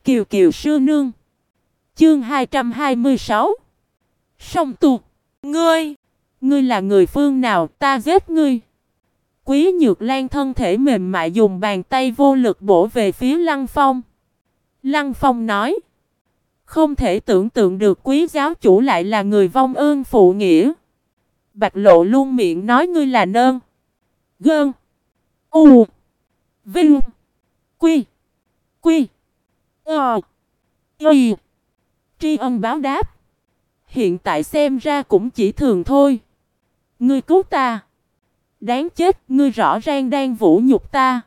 Kiều Kiều sư nương. Chương 226. Song tu. Ngươi là người phương nào, ta giết ngươi. Quý Nhược Lan thân thể mềm mại dùng bàn tay vô lực bổ về phía Lăng Phong. Lăng Phong nói. Không thể tưởng tượng được quý giáo chủ lại là người vong ơn phụ nghĩa. Bạch Lộ luôn miệng nói ngươi là nơn. Gơn. U. Vinh. Quy. Quy. Y. Tri ân báo đáp. Hiện tại xem ra cũng chỉ thường thôi. Ngươi cứu ta. Đáng chết, ngươi rõ ràng đang vũ nhục ta.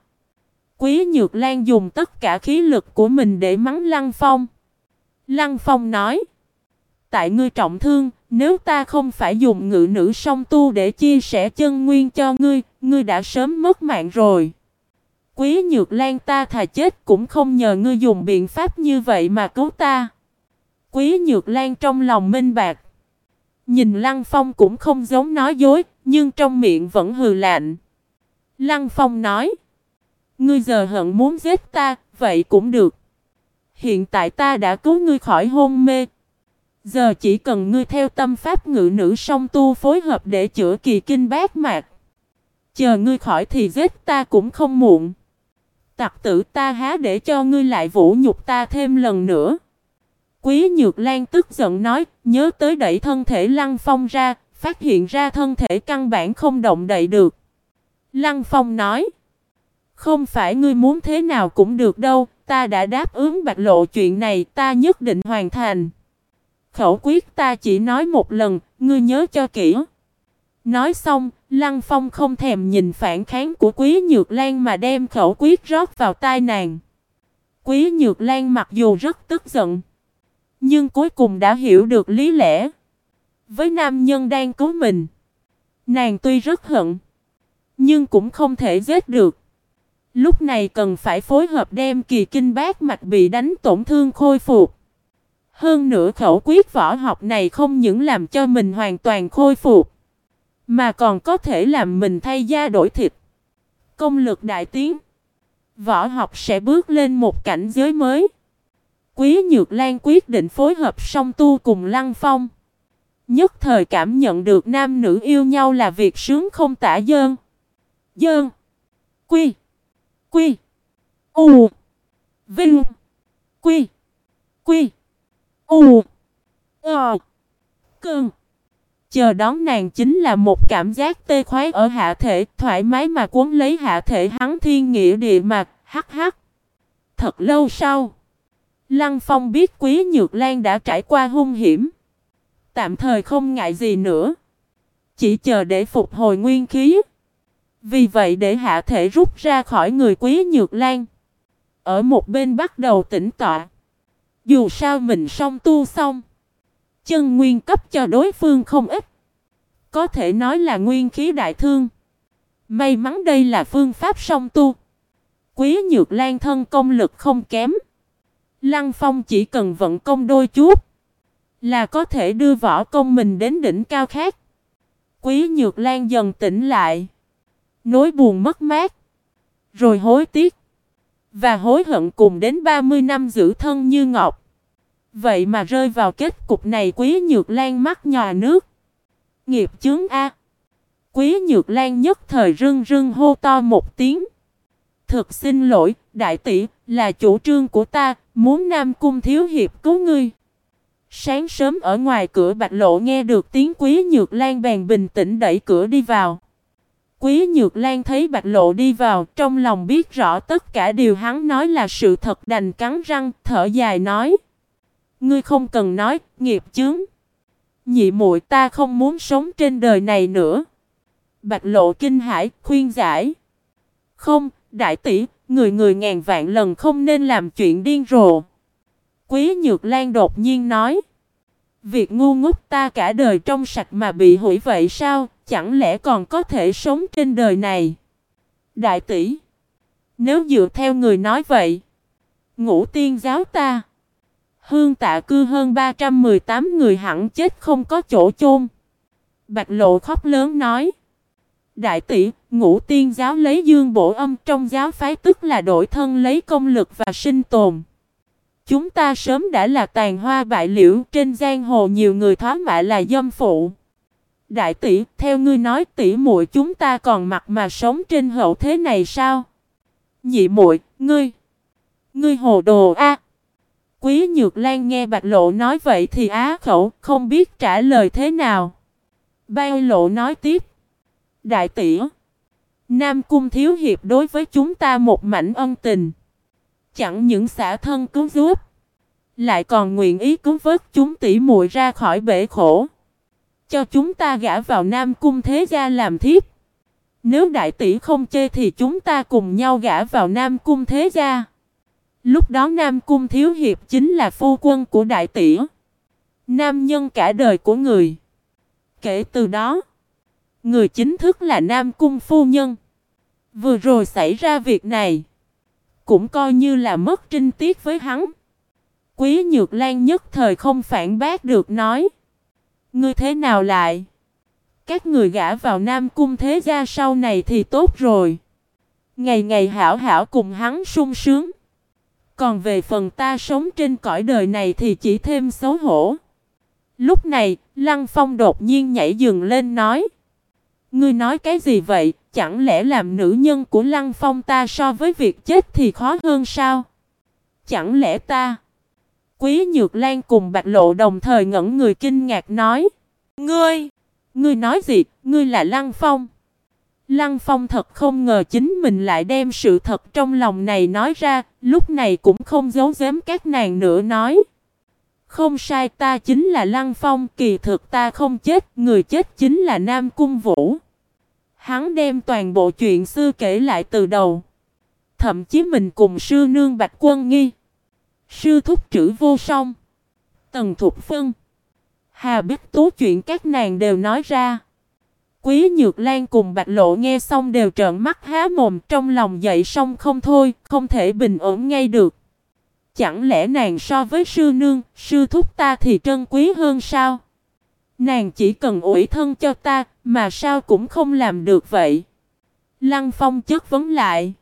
Quý Nhược Lan dùng tất cả khí lực của mình để mắng Lăng Phong. Lăng Phong nói. Tại ngươi trọng thương, nếu ta không phải dùng ngự nữ song tu để chia sẻ chân nguyên cho ngươi, ngươi đã sớm mất mạng rồi. Quý Nhược Lan, ta thà chết cũng không nhờ ngươi dùng biện pháp như vậy mà cứu ta. Quý Nhược Lan trong lòng minh bạch. Nhìn Lăng Phong cũng không giống nói dối, nhưng trong miệng vẫn hừ lạnh. Lăng Phong nói. Ngươi giờ hận muốn giết ta, vậy cũng được. Hiện tại ta đã cứu ngươi khỏi hôn mê. Giờ chỉ cần ngươi theo tâm pháp ngự nữ song tu phối hợp để chữa kỳ kinh bát mạch. Chờ ngươi khỏi thì giết ta cũng không muộn. Tặc tử, ta há để cho ngươi lại vũ nhục ta thêm lần nữa. Quý Nhược Lan tức giận nói, nhớ tới đẩy thân thể Lăng Phong ra, phát hiện ra thân thể căn bản không động đậy được. Lăng Phong nói, không phải ngươi muốn thế nào cũng được đâu, ta đã đáp ứng Bạch Lộ chuyện này, ta nhất định hoàn thành. Khẩu quyết ta chỉ nói một lần, ngươi nhớ cho kỹ. Nói xong, Lăng Phong không thèm nhìn phản kháng của Quý Nhược Lan mà đem khẩu quyết rót vào tai nàng. Quý Nhược Lan mặc dù rất tức giận, nhưng cuối cùng đã hiểu được lý lẽ. Với nam nhân đang cứu mình, nàng tuy rất hận, nhưng cũng không thể giết được. Lúc này cần phải phối hợp đem kỳ kinh bát mạch bị đánh tổn thương khôi phục. Hơn nữa khẩu quyết võ học này không những làm cho mình hoàn toàn khôi phục, mà còn có thể làm mình thay da đổi thịt. Công lực đại tiến, võ học sẽ bước lên một cảnh giới mới. Quý Nhược Lan quyết định phối hợp song tu cùng Lăng Phong. Nhất thời cảm nhận được nam nữ yêu nhau là việc sướng không tả dơn. Dơn. Quy. Quy. U. Vinh. Quy. Quy. U. Cơn. Chờ đón nàng chính là một cảm giác tê khoái ở hạ thể, thoải mái mà cuốn lấy hạ thể hắn thiên nghĩa địa mạch, hắc hắc. Thật lâu sau, Lăng Phong biết Quý Nhược Lan đã trải qua hung hiểm, tạm thời không ngại gì nữa, chỉ chờ để phục hồi nguyên khí. Vì vậy để hạ thể rút ra khỏi người Quý Nhược Lan, ở một bên bắt đầu tĩnh tọa. Dù sao mình song tu xong, chân nguyên cấp cho đối phương không ít, có thể nói là nguyên khí đại thương. May mắn đây là phương pháp song tu. Quý Nhược Lan thân công lực không kém, Lăng Phong chỉ cần vận công đôi chút là có thể đưa võ công mình đến đỉnh cao khác. Quý Nhược Lan dần tỉnh lại, nỗi buồn mất mát, rồi hối tiếc và hối hận cùng đến 30 năm giữ thân như ngọc. Vậy mà rơi vào kết cục này. Quý Nhược Lan mắt nhòa nước. Nghiệp chướng a! Quý Nhược Lan nhất thời rưng rưng hô to một tiếng. Thực xin lỗi, đại tỷ, là chủ trương của ta, muốn Nam Cung thiếu hiệp cứu ngươi. Sáng sớm ở ngoài cửa Bạch Lộ nghe được tiếng Quý Nhược Lan bèn bình tĩnh đẩy cửa đi vào. Quý Nhược Lan thấy Bạch Lộ đi vào, trong lòng biết rõ tất cả điều hắn nói là sự thật, đành cắn răng, thở dài nói. Ngươi không cần nói, nghiệp chướng. Nhị muội, ta không muốn sống trên đời này nữa. Bạch Lộ kinh hãi, khuyên giải. Không, đại tỷ, người ngàn vạn lần không nên làm chuyện điên rồ. Quý Nhược Lan đột nhiên nói. Việc ngu ngốc ta cả đời trong sạch mà bị hủy vậy sao, chẳng lẽ còn có thể sống trên đời này? Đại tỷ, nếu dựa theo người nói vậy, Ngũ Tiên giáo ta, Hương Tạ cư hơn 318 người hẳn chết không có chỗ chôn. Bạch Lộ khóc lớn nói. Đại tỷ, Ngũ Tiên giáo lấy dương bổ âm, trong giáo phái tức là đổi thân lấy công lực và sinh tồn. chúng ta sớm đã là tàn hoa bại liễu, trên giang hồ nhiều người thoá mạ là dâm phụ. Đại tỷ, theo ngươi nói tỷ muội chúng ta còn mặt mà sống trên hậu thế này sao? Nhị muội, ngươi hồ đồ a. Quý Nhược Lan nghe Bạch Lộ nói vậy thì á khẩu, không biết trả lời thế nào. Bao Lộ nói tiếp. Đại tỷ, Nam Cung thiếu hiệp đối với chúng ta một mảnh ân tình. Chẳng những xả thân cứu giúp, lại còn nguyện ý cứu vớt chúng tỷ muội ra khỏi bể khổ, cho chúng ta gả vào Nam Cung thế gia làm thiếp. Nếu đại tỷ không chê thì chúng ta cùng nhau gả vào Nam Cung thế gia. Lúc đó Nam Cung thiếu hiệp chính là phu quân của đại tỷ, nam nhân cả đời của người. Kể từ đó, người chính thức là Nam Cung phu nhân. Vừa rồi xảy ra việc này, cũng coi như là mất trinh tiết với hắn. Quý Nhược Lan nhất thời không phản bác được, nói: ngươi thế nào lại? Các người gả vào Nam Cung thế gia sau này thì tốt rồi, ngày ngày hảo hảo cùng hắn sung sướng. Còn về phần ta sống trên cõi đời này thì chỉ thêm xấu hổ. Lúc này, Lăng Phong đột nhiên nhảy dựng lên nói: ngươi nói cái gì vậy? Chẳng lẽ làm nữ nhân của Lăng Phong ta so với việc chết thì khó hơn sao? Chẳng lẽ ta? Quý Nhược Lan cùng Bạch Lộ đồng thời ngẩn người kinh ngạc nói: Ngươi nói gì? Ngươi là Lăng Phong? Lăng Phong thật không ngờ chính mình lại đem sự thật trong lòng này nói ra, lúc này cũng không giấu giếm các nàng nữa, nói: không sai, ta chính là Lăng Phong, kỳ thực ta không chết, người chết chính là Nam Cung Vũ. Hắn đem toàn bộ chuyện xưa kể lại từ đầu. Thậm chí mình cùng sư nương Bạch Quân Nghi, sư thúc Trữ Vô Song, Tần Thục Phân, Hà Bích Tú chuyện các nàng đều nói ra. Quý Nhược Lan cùng Bạch Lộ nghe xong đều trợn mắt há mồm, trong lòng dậy song không thôi, không thể bình ổn ngay được. Chẳng lẽ nàng so với sư nương, sư thúc ta thì trân quý hơn sao? Nàng chỉ cần ủy thân cho ta, mà sao cũng không làm được vậy? Lăng Phong chất vấn lại.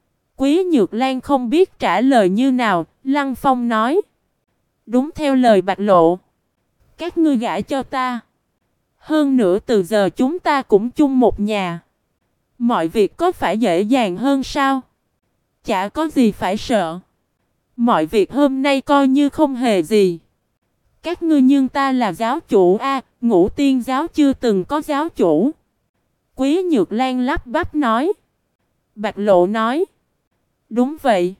Quý Nhược Lan không biết trả lời như nào, Lăng Phong nói: đúng theo lời Bạch Lộ, các ngươi gả cho ta. Hơn nữa từ giờ chúng ta cũng chung một nhà. Mọi việc có phải dễ dàng hơn sao? Chả có gì phải sợ. Mọi việc hôm nay coi như không hề gì. Các ngươi nhưng ta là giáo chủ a, Ngũ Tiên giáo chưa từng có giáo chủ. Quý Nhược Lan lắp bắp nói. Bạch Lộ nói: đúng vậy.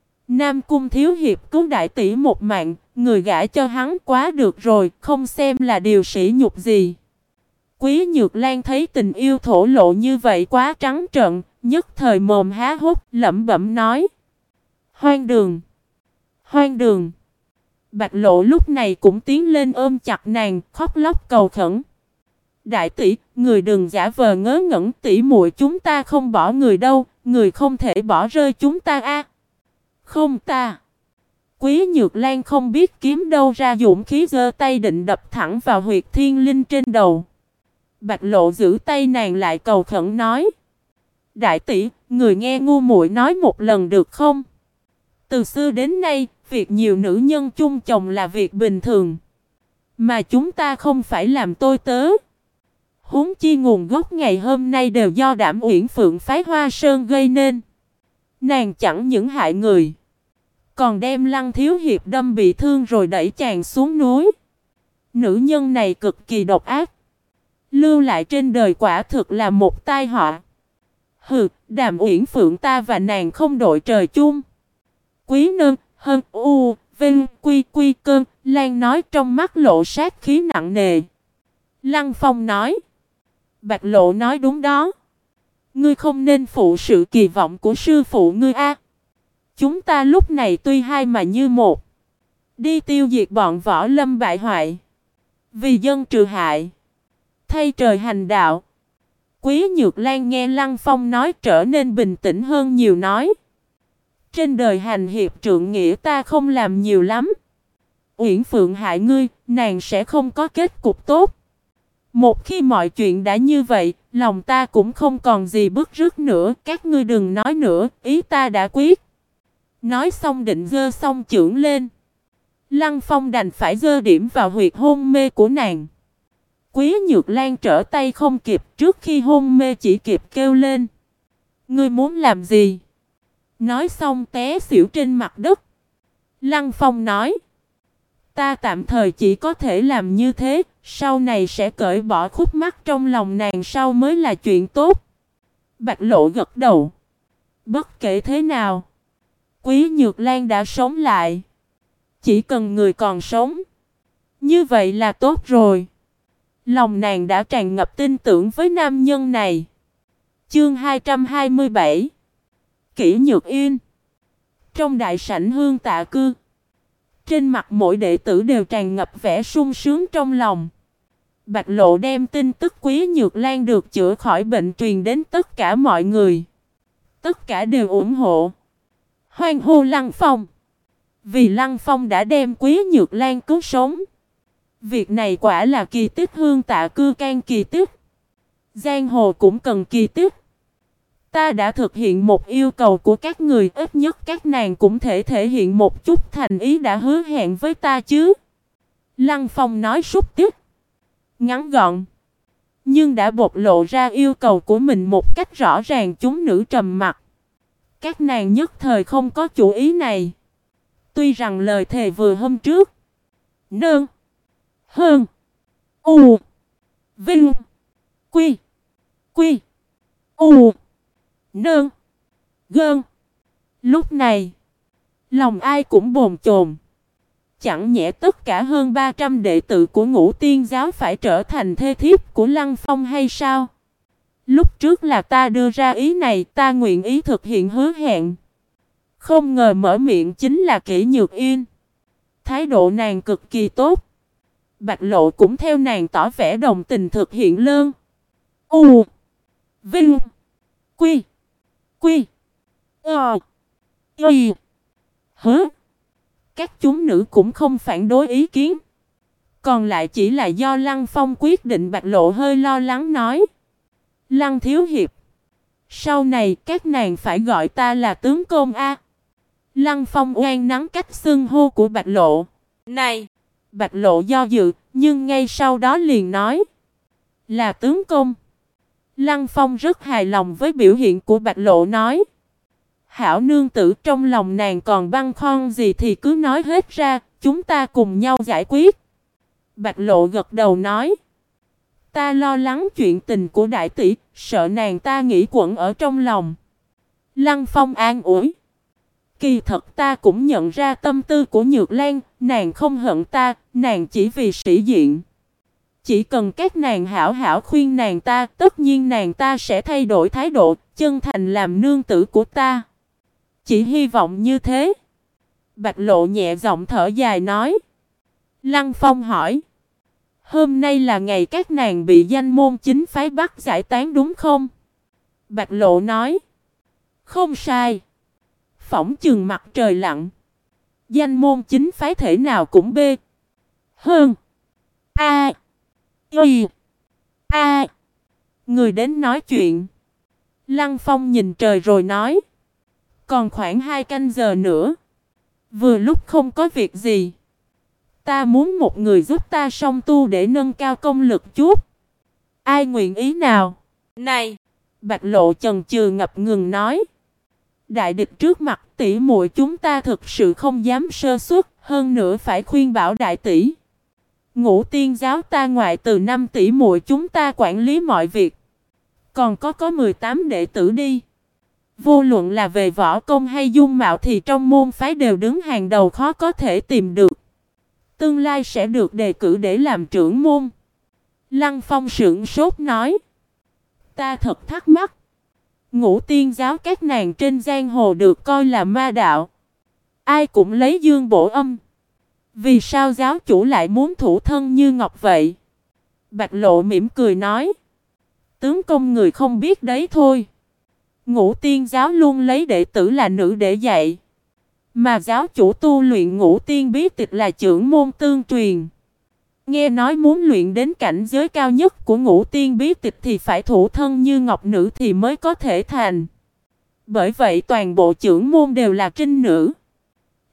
Nam Cung thiếu hiệp cứu đại tỷ một mạng, người gả cho hắn quá được rồi, không xem là điều sỉ nhục gì. Quý Nhược Lan thấy tình yêu thổ lộ như vậy quá trắng trợn, nhất thời mồm há hốc, lẩm bẩm nói: hoang đường, hoang đường. Bạch Lộ lúc này cũng tiến lên ôm chặt nàng, khóc lóc cầu khẩn: đại tỷ, người đừng giả vờ ngớ ngẩn, tỷ muội chúng ta không bỏ người đâu, người không thể bỏ rơi chúng ta a. Không ta. Quý Nhược Lan không biết kiếm đâu ra dũng khí, giơ tay định đập thẳng vào huyệt thiên linh trên đầu. Bạch Lộ giữ tay nàng lại cầu khẩn nói: đại tỷ, người nghe ngu muội nói một lần được không? Từ xưa đến nay, việc nhiều nữ nhân chung chồng là việc bình thường, mà chúng ta không phải làm tôi tớ. Huống chi nguồn gốc ngày hôm nay đều do Đảm Uyển Phượng phái Hoa Sơn gây nên. Nàng chẳng những hại người, còn đem Lăng thiếu hiệp đâm bị thương rồi đẩy chàng xuống núi. Nữ nhân này cực kỳ độc ác, lưu lại trên đời quả thực là một tai họa. Hừ, Đàm Uyển Phượng ta và nàng không đội trời chung. Quý Nương, Hân, U, Vinh, Quy Cơn, Lan nói trong mắt lộ sát khí nặng nề. Lăng Phong nói: Bạch Lộ nói đúng đó. Ngươi không nên phụ sự kỳ vọng của sư phụ ngươi a. Chúng ta lúc này tuy hai mà như một, đi tiêu diệt bọn võ lâm bại hoại, vì dân trừ hại, thay trời hành đạo. Quý Nhược Lan nghe Lăng Phong nói trở nên bình tĩnh hơn nhiều, nói: trên đời hành hiệp trượng nghĩa ta không làm nhiều lắm. Uyển Phượng hại ngươi, nàng sẽ không có kết cục tốt. Một khi mọi chuyện đã như vậy, lòng ta cũng không còn gì bứt rứt nữa. Các ngươi đừng nói nữa, ý ta đã quyết. Nói xong định giơ song chưởng lên, Lăng Phong đành phải giơ điểm vào huyệt hôn mê của nàng. Quý Nhược Lan trở tay không kịp, trước khi hôn mê chỉ kịp kêu lên. Ngươi muốn làm gì? Nói xong té xỉu trên mặt đất. Lăng Phong nói. Ta tạm thời chỉ có thể làm như thế, sau này sẽ cởi bỏ khúc mắc trong lòng nàng sau mới là chuyện tốt. Bạch Lộ gật đầu. Bất kể thế nào, Quý Nhược Lan đã sống lại. Chỉ cần người còn sống, như vậy là tốt rồi. Lòng nàng đã tràn ngập tin tưởng với nam nhân này. Chương 227 Kỷ Nhược Yên. Trong đại sảnh Hương Tạ Cư, trên mặt mỗi đệ tử đều tràn ngập vẻ sung sướng trong lòng. Bạch Lộ đem tin tức Quý Nhược Lan được chữa khỏi bệnh truyền đến tất cả mọi người. Tất cả đều ủng hộ, hoan hô Lăng Phong. Vì Lăng Phong đã đem Quý Nhược Lan cứu sống. Việc này quả là kỳ tích. Hương Tạ Cư can kỳ tích, giang hồ cũng cần kỳ tích. Ta đã thực hiện một yêu cầu của các người, ít nhất các nàng cũng thể hiện một chút thành ý đã hứa hẹn với ta chứ. Lăng Phong nói súc tiếp, ngắn gọn, nhưng đã bộc lộ ra yêu cầu của mình một cách rõ ràng. Chúng nữ trầm mặc. Các nàng nhất thời không có chủ ý này. Tuy rằng lời thề vừa hôm trước, Nương, Hơn, U, Vinh, Quy, Quy, U, Nương, Gơn. Lúc này, lòng ai cũng bồn chồn. Chẳng nhẽ tất cả hơn 300 đệ tử của Ngũ Tiên giáo phải trở thành thê thiếp của Lăng Phong hay sao? Lúc trước là ta đưa ra ý này, ta nguyện ý thực hiện hứa hẹn. Không ngờ mở miệng chính là Kỷ Nhược Yên. Thái độ nàng cực kỳ tốt. Bạch Lộ cũng theo nàng tỏ vẻ đồng tình thực hiện lơn. U, Vinh, Quy, Quy, Y, Hứ. Các chúng nữ cũng không phản đối ý kiến. Còn lại chỉ là do Lăng Phong quyết định. Bạch Lộ hơi lo lắng nói. Lăng thiếu hiệp, sau này các nàng phải gọi ta là tướng công a. Lăng Phong oan nắn cách xưng hô của Bạch Lộ. Này! Bạch Lộ do dự, nhưng ngay sau đó liền nói. Là tướng công. Lăng Phong rất hài lòng với biểu hiện của Bạch Lộ, nói. Hảo nương tử, trong lòng nàng còn băn khoăn gì thì cứ nói hết ra, chúng ta cùng nhau giải quyết. Bạch Lộ gật đầu nói. Ta lo lắng chuyện tình của đại tỷ, sợ nàng ta nghĩ quẩn ở trong lòng. Lăng Phong an ủi. Kỳ thật ta cũng nhận ra tâm tư của Nhược Lan, nàng không hận ta, nàng chỉ vì sĩ diện. Chỉ cần các nàng hảo hảo khuyên nàng ta, tất nhiên nàng ta sẽ thay đổi thái độ, chân thành làm nương tử của ta. Chỉ hy vọng như thế. Bạch Lộ nhẹ giọng thở dài nói. Lăng Phong hỏi. Hôm nay là ngày các nàng bị danh môn chính phái bắt giải tán đúng không? Bạch Lộ nói. Không sai. Phỏng chừng mặt trời lặn. Danh môn chính phái thể nào cũng bê. Hơn. A. Y. A. Người đến nói chuyện. Lăng Phong nhìn trời rồi nói. Còn khoảng 2 canh giờ nữa. Vừa lúc không có việc gì. Ta muốn một người giúp ta song tu để nâng cao công lực chút. Ai nguyện ý nào? Này! Bạch Lộ chần chừ ngập ngừng nói. Đại địch trước mặt, tỷ muội chúng ta thực sự không dám sơ suất, hơn nữa phải khuyên bảo đại tỷ. Ngũ Tiên giáo ta ngoại từ 5 tỷ muội chúng ta quản lý mọi việc. Còn có 18 đệ tử đi. Vô luận là về võ công hay dung mạo thì trong môn phái đều đứng hàng đầu, khó có thể tìm được. Tương lai sẽ được đề cử để làm trưởng môn. Lăng Phong sững sốt nói. Ta thật thắc mắc. Ngũ Tiên giáo các nàng trên giang hồ được coi là ma đạo. Ai cũng lấy dương bổ âm. Vì sao giáo chủ lại muốn thủ thân như ngọc vậy? Bạch Lộ mỉm cười nói. Tướng công người không biết đấy thôi. Ngũ Tiên giáo luôn lấy đệ tử là nữ để dạy. Mà giáo chủ tu luyện Ngũ Tiên bí tịch là trưởng môn tương truyền. Nghe nói muốn luyện đến cảnh giới cao nhất của Ngũ Tiên bí tịch thì phải thủ thân như ngọc nữ thì mới có thể thành. Bởi vậy toàn bộ trưởng môn đều là trinh nữ.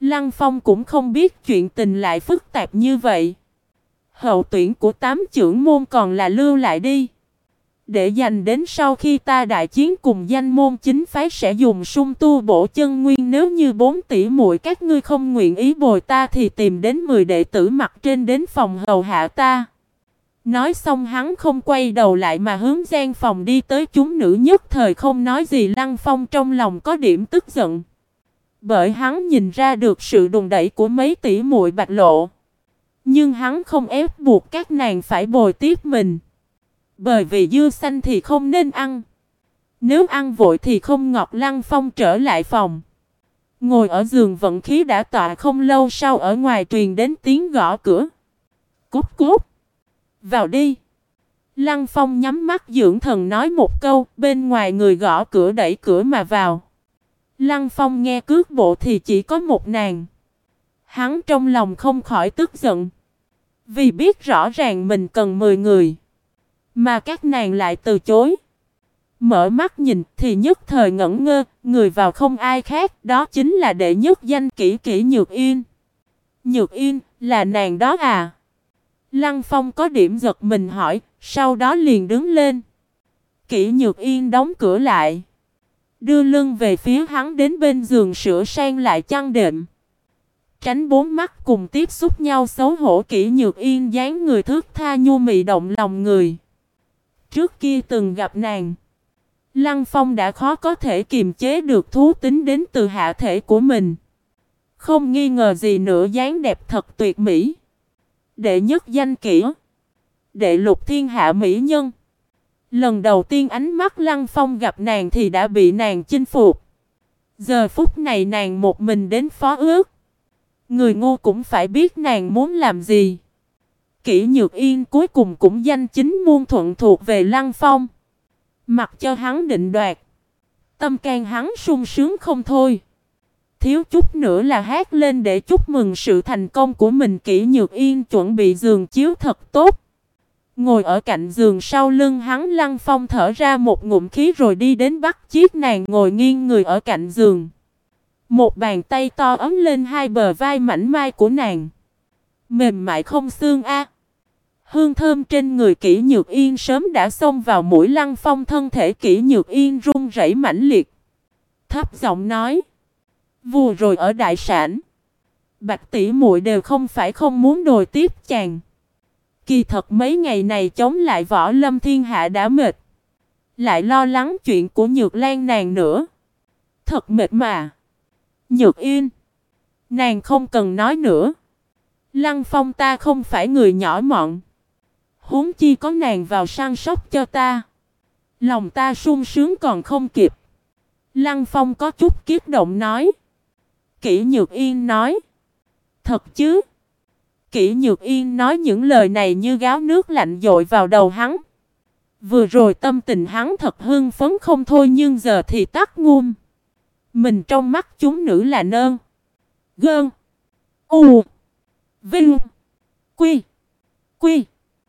Lăng Phong cũng không biết chuyện tình lại phức tạp như vậy. Hậu tuyển của 8 trưởng môn còn là lưu lại đi. Để dành đến sau khi ta đại chiến cùng danh môn chính phái sẽ dùng sung tu bổ chân nguyên, nếu như 4 tỷ muội các ngươi không nguyện ý bồi ta thì tìm đến 10 đệ tử mặt trên đến phòng hầu hạ ta. Nói xong hắn không quay đầu lại mà hướng gian phòng đi tới, chúng nữ nhất thời không nói gì. Lăng Phong trong lòng có điểm tức giận. Bởi hắn nhìn ra được sự đùn đẩy của mấy tỷ muội Bạch Lộ. Nhưng hắn không ép buộc các nàng phải bồi tiếp mình. Bởi vì dưa xanh thì không nên ăn. Nếu ăn vội thì không ngọt. Lăng Phong trở lại phòng. Ngồi ở giường vận khí đã tọa không lâu sau ở ngoài truyền đến tiếng gõ cửa. Cút cút. Vào đi. Lăng Phong nhắm mắt dưỡng thần nói một câu, bên ngoài người gõ cửa đẩy cửa mà vào. Lăng Phong nghe cước bộ thì chỉ có một nàng. Hắn trong lòng không khỏi tức giận. Vì biết rõ ràng mình cần 10 người. Mà các nàng lại từ chối. Mở mắt nhìn thì nhất thời ngẩn ngơ, người vào không ai khác, đó chính là đệ nhất danh Kỷ Kỷ Nhược Yên. Nhược Yên, là nàng đó à? Lăng Phong có điểm giật mình hỏi, sau đó liền đứng lên. Kỷ Nhược Yên đóng cửa lại. Đưa lưng về phía hắn đến bên giường sửa sang lại chăn đệm. Tránh bốn mắt cùng tiếp xúc nhau xấu hổ. Kỷ Nhược Yên dáng người thướt tha nhu mị động lòng người. Trước kia từng gặp nàng, Lăng Phong đã khó có thể kiềm chế được thú tính đến từ hạ thể của mình. Không nghi ngờ gì nữa, dáng đẹp thật tuyệt mỹ. Đệ nhất danh kỷ, đệ lục thiên hạ mỹ nhân. Lần đầu tiên ánh mắt Lăng Phong gặp nàng thì đã bị nàng chinh phục. Giờ phút này nàng một mình đến phó ước. Người ngu cũng phải biết nàng muốn làm gì. Kỷ Nhược Yên cuối cùng cũng danh chính muôn thuận thuộc về Lăng Phong. Mặc cho hắn định đoạt, tâm can hắn sung sướng không thôi. Thiếu chút nữa là hát lên để chúc mừng sự thành công của mình. Kỷ Nhược Yên chuẩn bị giường chiếu thật tốt. Ngồi ở cạnh giường sau lưng hắn. Lăng Phong thở ra một ngụm khí rồi đi đến bắt chiếc nàng ngồi nghiêng người ở cạnh giường. Một bàn tay to ấm lên hai bờ vai mảnh mai của nàng. Mềm mại không xương a. Hương thơm trên người Kỷ Nhược Yên sớm đã xông vào mũi Lăng Phong. Thân thể Kỷ Nhược Yên run rẩy mãnh liệt. Thấp giọng nói. Vừa rồi ở đại sảnh, Bạch tỷ muội đều không phải không muốn đồi tiếp chàng. Kỳ thật mấy ngày này chống lại Võ Lâm thiên hạ đã mệt. Lại lo lắng chuyện của Nhược Lan nàng nữa. Thật mệt mà. Nhược Yên, nàng không cần nói nữa. Lăng Phong ta không phải người nhỏ mọn. Huống chi có nàng vào săn sóc cho ta. Lòng ta sung sướng còn không kịp. Lăng Phong có chút kích động nói. Kỷ Nhược Yên nói. Thật chứ? Kỷ Nhược Yên nói những lời này như gáo nước lạnh dội vào đầu hắn. Vừa rồi tâm tình hắn thật hưng phấn không thôi, nhưng giờ thì tắt ngum. Mình trong mắt chúng nữ là nơn, gơn, u, vinh, quy, quy,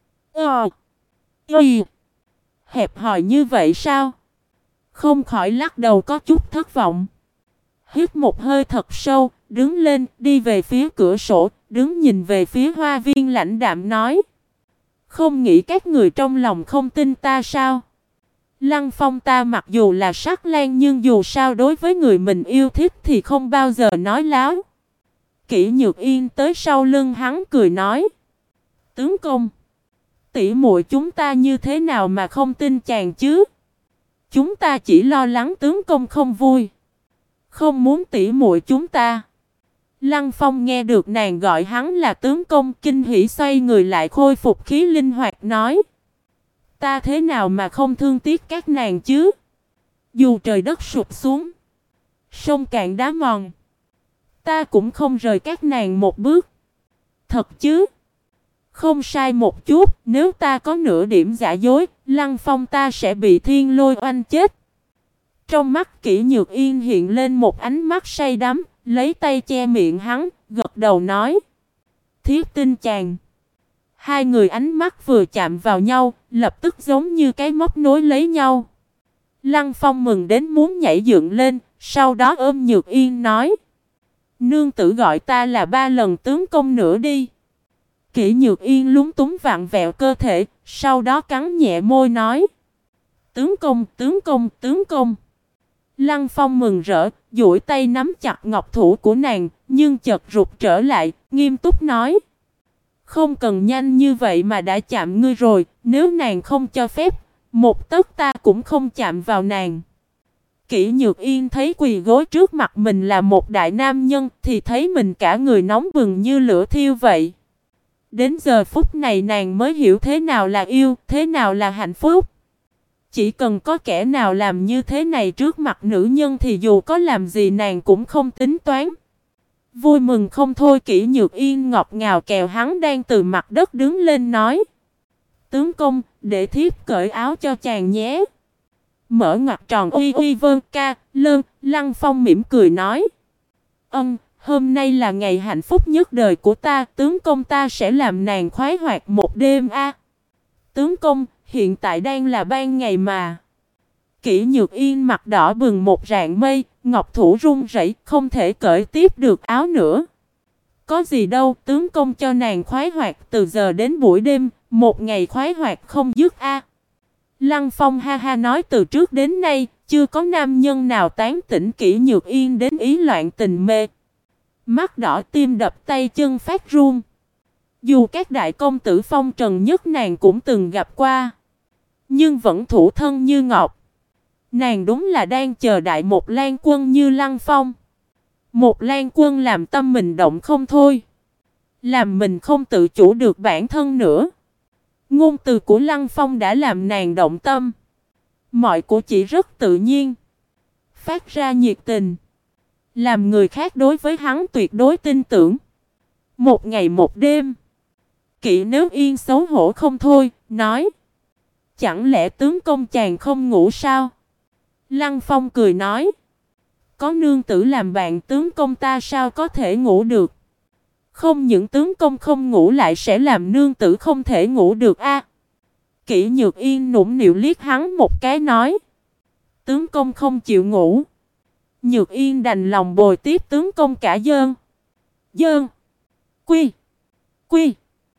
y. Hẹp hòi như vậy sao? Không khỏi lắc đầu có chút thất vọng. Hít một hơi thật sâu, đứng lên, đi về phía cửa sổ, đứng nhìn về phía hoa viên lãnh đạm nói. Không nghĩ các người trong lòng không tin ta sao? Lăng Phong ta mặc dù là sắc lang nhưng dù sao đối với người mình yêu thích thì không bao giờ nói láo. Kỷ Nhược Yên tới sau lưng hắn cười nói. Tướng công, tỷ muội chúng ta như thế nào mà không tin chàng chứ? Chúng ta chỉ lo lắng tướng công không vui. Không muốn tỷ muội chúng ta. Lăng Phong nghe được nàng gọi hắn là tướng công, kinh hỉ xoay người lại khôi phục khí linh hoạt nói. Ta thế nào mà không thương tiếc các nàng chứ? Dù trời đất sụp xuống, sông cạn đá mòn, ta cũng không rời các nàng một bước. Thật chứ? Không sai một chút, nếu ta có nửa điểm giả dối, Lăng Phong ta sẽ bị thiên lôi oanh chết. Trong mắt Kỷ Nhược Yên hiện lên một ánh mắt say đắm, lấy tay che miệng hắn, gật đầu nói. Thiếp tin chàng. Hai người ánh mắt vừa chạm vào nhau, lập tức giống như cái móc nối lấy nhau. Lăng Phong mừng đến muốn nhảy dựng lên, sau đó ôm Nhược Yên nói. Nương tử gọi ta là 3 lần tướng công nữa đi. Kỷ Nhược Yên lúng túng vặn vẹo cơ thể, sau đó cắn nhẹ môi nói. Tướng công, tướng công, tướng công. Lăng Phong mừng rỡ, duỗi tay nắm chặt ngọc thủ của nàng, nhưng chợt rụt trở lại, nghiêm túc nói. Không cần nhanh như vậy mà đã chạm ngươi rồi, nếu nàng không cho phép, một tấc ta cũng không chạm vào nàng. Kỷ Nhược Yên thấy quỳ gối trước mặt mình là một đại nam nhân thì thấy mình cả người nóng bừng như lửa thiêu vậy. Đến giờ phút này nàng mới hiểu thế nào là yêu, thế nào là hạnh phúc. Chỉ cần có kẻ nào làm như thế này trước mặt nữ nhân thì dù có làm gì nàng cũng không tính toán. Vui mừng không thôi, Kỷ Nhược Yên ngọt ngào kèo hắn đang từ mặt đất đứng lên nói. Tướng công, để thiếp cởi áo cho chàng nhé. Mở ngoặc tròn uy uy vơn ca, lơn, Lăng Phong mỉm cười nói. Hôm nay là ngày hạnh phúc nhất đời của ta, tướng công ta sẽ làm nàng khoái hoạt một đêm a. Tướng công, hiện tại đang là ban ngày mà. Kỷ Nhược Yên mặt đỏ bừng một rạng mây, ngọc thủ run rẩy, không thể cởi tiếp được áo nữa. Có gì đâu, tướng công cho nàng khoái hoạt từ giờ đến buổi đêm, một ngày khoái hoạt không dứt a. Lăng Phong ha ha nói, từ trước đến nay, chưa có nam nhân nào tán tỉnh Kỷ Nhược Yên đến ý loạn tình mê. Mắt đỏ tim đập tay chân phát run. Dù các đại công tử phong trần nhất nàng cũng từng gặp qua, nhưng vẫn thủ thân như ngọc. Nàng đúng là đang chờ đại một lang quân như Lăng Phong. Một lang quân làm tâm mình động không thôi, làm mình không tự chủ được bản thân nữa. Ngôn từ của Lăng Phong đã làm nàng động tâm. Mọi cử chỉ rất tự nhiên, phát ra nhiệt tình, làm người khác đối với hắn tuyệt đối tin tưởng. Một ngày một đêm. Kỵ Nếu Yên xấu hổ không thôi, nói. Chẳng lẽ tướng công chàng không ngủ sao? Lăng Phong cười nói. Có nương tử làm bạn, tướng công ta sao có thể ngủ được? Không những tướng công không ngủ lại sẽ làm nương tử không thể ngủ được a. Kỷ Nhược Yên nũng nịu liếc hắn một cái nói. Tướng công không chịu ngủ. Nhược Yên đành lòng bồi tiếp tướng công cả dơn. Dơn. Quy. Quy.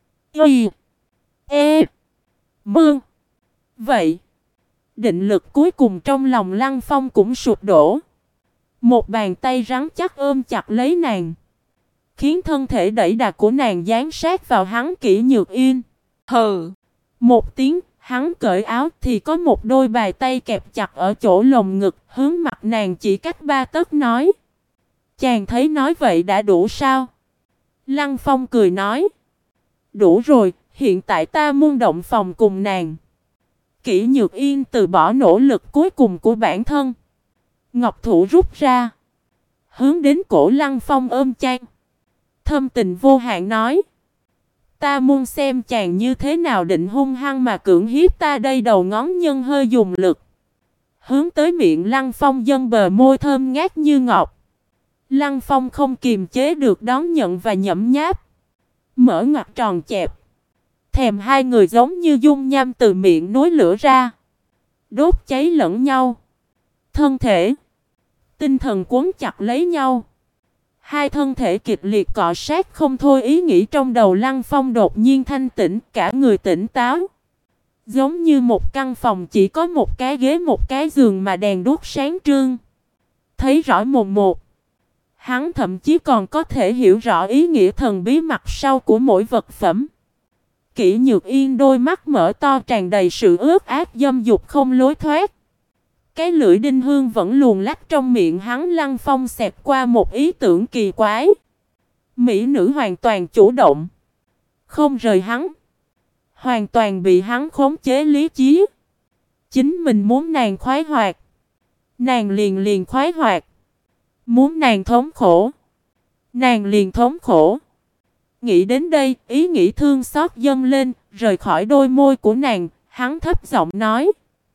Y. E. Mương. Vậy. Định lực cuối cùng trong lòng Lăng Phong cũng sụp đổ. Một bàn tay rắn chắc ôm chặt lấy nàng, khiến thân thể đẩy đà của nàng dán sát vào hắn. Kỷ Nhược Yên. Hừ. Một tiếng, hắn cởi áo thì có một đôi bàn tay kẹp chặt ở chỗ lồng ngực, hướng mặt nàng chỉ cách 3 tấc nói. Chàng thấy nói vậy đã đủ sao? Lăng Phong cười nói. Đủ rồi, hiện tại ta muốn động phòng cùng nàng. Kỷ Nhược Yên từ bỏ nỗ lực cuối cùng của bản thân. Ngọc thủ rút ra, hướng đến cổ Lăng Phong ôm chan. Thâm tình vô hạn nói. Ta muốn xem chàng như thế nào định hung hăng mà cưỡng hiếp ta đây. Đầu ngón nhân hơi dùng lực, hướng tới miệng Lăng Phong dâng bờ môi thơm ngát như ngọt. Lăng Phong không kiềm chế được đón nhận và nhẫm nháp. Mở ngoặc tròn chẹp. Thèm hai người giống như dung nham từ miệng núi lửa ra, đốt cháy lẫn nhau. Thân thể, tinh thần quấn chặt lấy nhau. Hai thân thể kịch liệt cọ sát không thôi. Ý nghĩ trong đầu Lăng Phong đột nhiên thanh tĩnh, cả người tỉnh táo. Giống như một căn phòng chỉ có một cái ghế một cái giường mà đèn đuốc sáng trưng, thấy rõ mồn một. Hắn thậm chí còn có thể hiểu rõ ý nghĩa thần bí mặt sau của mỗi vật phẩm. Kỷ Nhược Yên đôi mắt mở to tràn đầy sự ướt át dâm dục không lối thoát. Cái lưỡi đinh hương vẫn luồn lách trong miệng hắn. Lăng Phong xẹt qua một ý tưởng kỳ quái. Mỹ nữ hoàn toàn chủ động, không rời hắn, hoàn toàn bị hắn khống chế lý trí. Chính mình muốn nàng khoái hoạt, nàng liền khoái hoạt. Muốn nàng thống khổ, nàng liền thống khổ. Nghĩ đến đây, ý nghĩ thương xót dâng lên, rời khỏi đôi môi của nàng, hắn thấp giọng nói.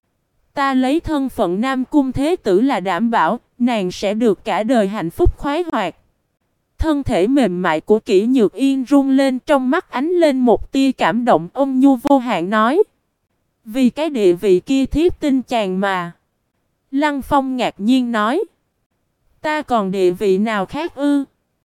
Ta lấy thân phận Nam Cung Thế Tử là đảm bảo, nàng sẽ được cả đời hạnh phúc khoái hoạt. Thân thể mềm mại của Kỷ Nhược Yên run lên, trong mắt ánh lên một tia cảm động. Ôn nhu vô hạn nói. Vì cái địa vị kia thiếp tin chàng mà. Lăng Phong ngạc nhiên nói. Ta còn địa vị nào khác ư?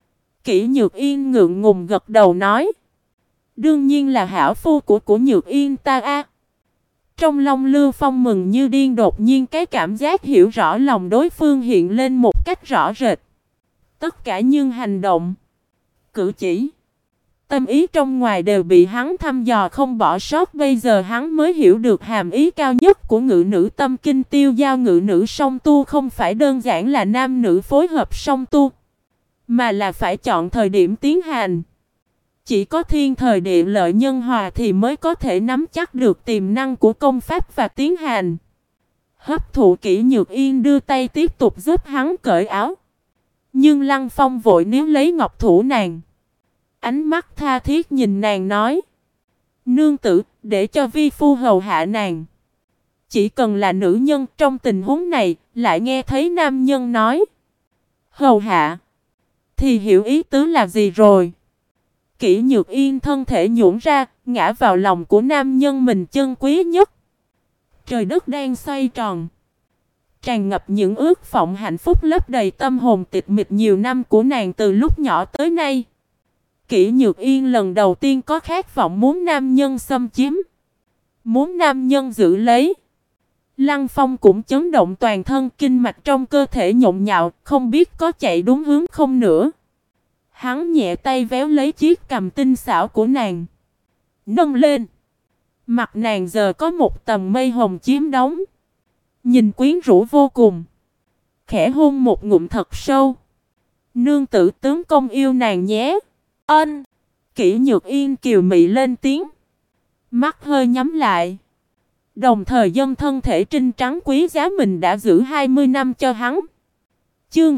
Kỷ Nhược Yên ngượng ngùng gật đầu nói. Đương nhiên là hảo phu của Nhược Yên ta a. Trong lòng Lưu Phong mừng như điên, đột nhiên cái cảm giác hiểu rõ lòng đối phương hiện lên một cách rõ rệt. Tất cả những hành động, cử chỉ, tâm ý trong ngoài đều bị hắn thăm dò không bỏ sót. Bây giờ hắn mới hiểu được hàm ý cao nhất của ngự nữ tâm kinh tiêu giao. Ngự nữ song tu không phải đơn giản là nam nữ phối hợp song tu, mà là phải chọn thời điểm tiến hành. Chỉ có thiên thời địa lợi nhân hòa thì mới có thể nắm chắc được tiềm năng của công pháp và tiến hành. Hấp thụ Kỷ Nhược Yên đưa tay tiếp tục giúp hắn cởi áo. Nhưng Lăng Phong vội níu lấy ngọc thủ nàng. Ánh mắt tha thiết nhìn nàng nói. Nương tử, để cho vi phu hầu hạ nàng. Chỉ cần là nữ nhân trong tình huống này, lại nghe thấy nam nhân nói hầu hạ, thì hiểu ý tứ là gì rồi. Kỷ Nhược Yên thân thể nhũn ra, ngã vào lòng của nam nhân mình chân quý nhất. Trời đất đang xoay tròn, tràn ngập những ước vọng hạnh phúc lấp đầy tâm hồn tịch mịch nhiều năm của nàng từ lúc nhỏ tới nay. Kỷ Nhược Yên lần đầu tiên có khát vọng muốn nam nhân xâm chiếm, muốn nam nhân giữ lấy. Lăng Phong cũng chấn động toàn thân, kinh mạch trong cơ thể nhộn nhạo, không biết có chạy đúng hướng không nữa. Hắn nhẹ tay véo lấy chiếc cằm tinh xảo của nàng, nâng lên. Mặt nàng giờ có một tầng mây hồng chiếm đóng, nhìn quyến rũ vô cùng. Khẽ hôn một ngụm thật sâu. Nương tử tướng công yêu nàng nhé. Ân. Kỷ Nhược Yên kiều mị lên tiếng, mắt hơi nhắm lại, đồng thời dâng thân thể trinh trắng quý giá mình đã giữ 20 năm cho hắn. Chương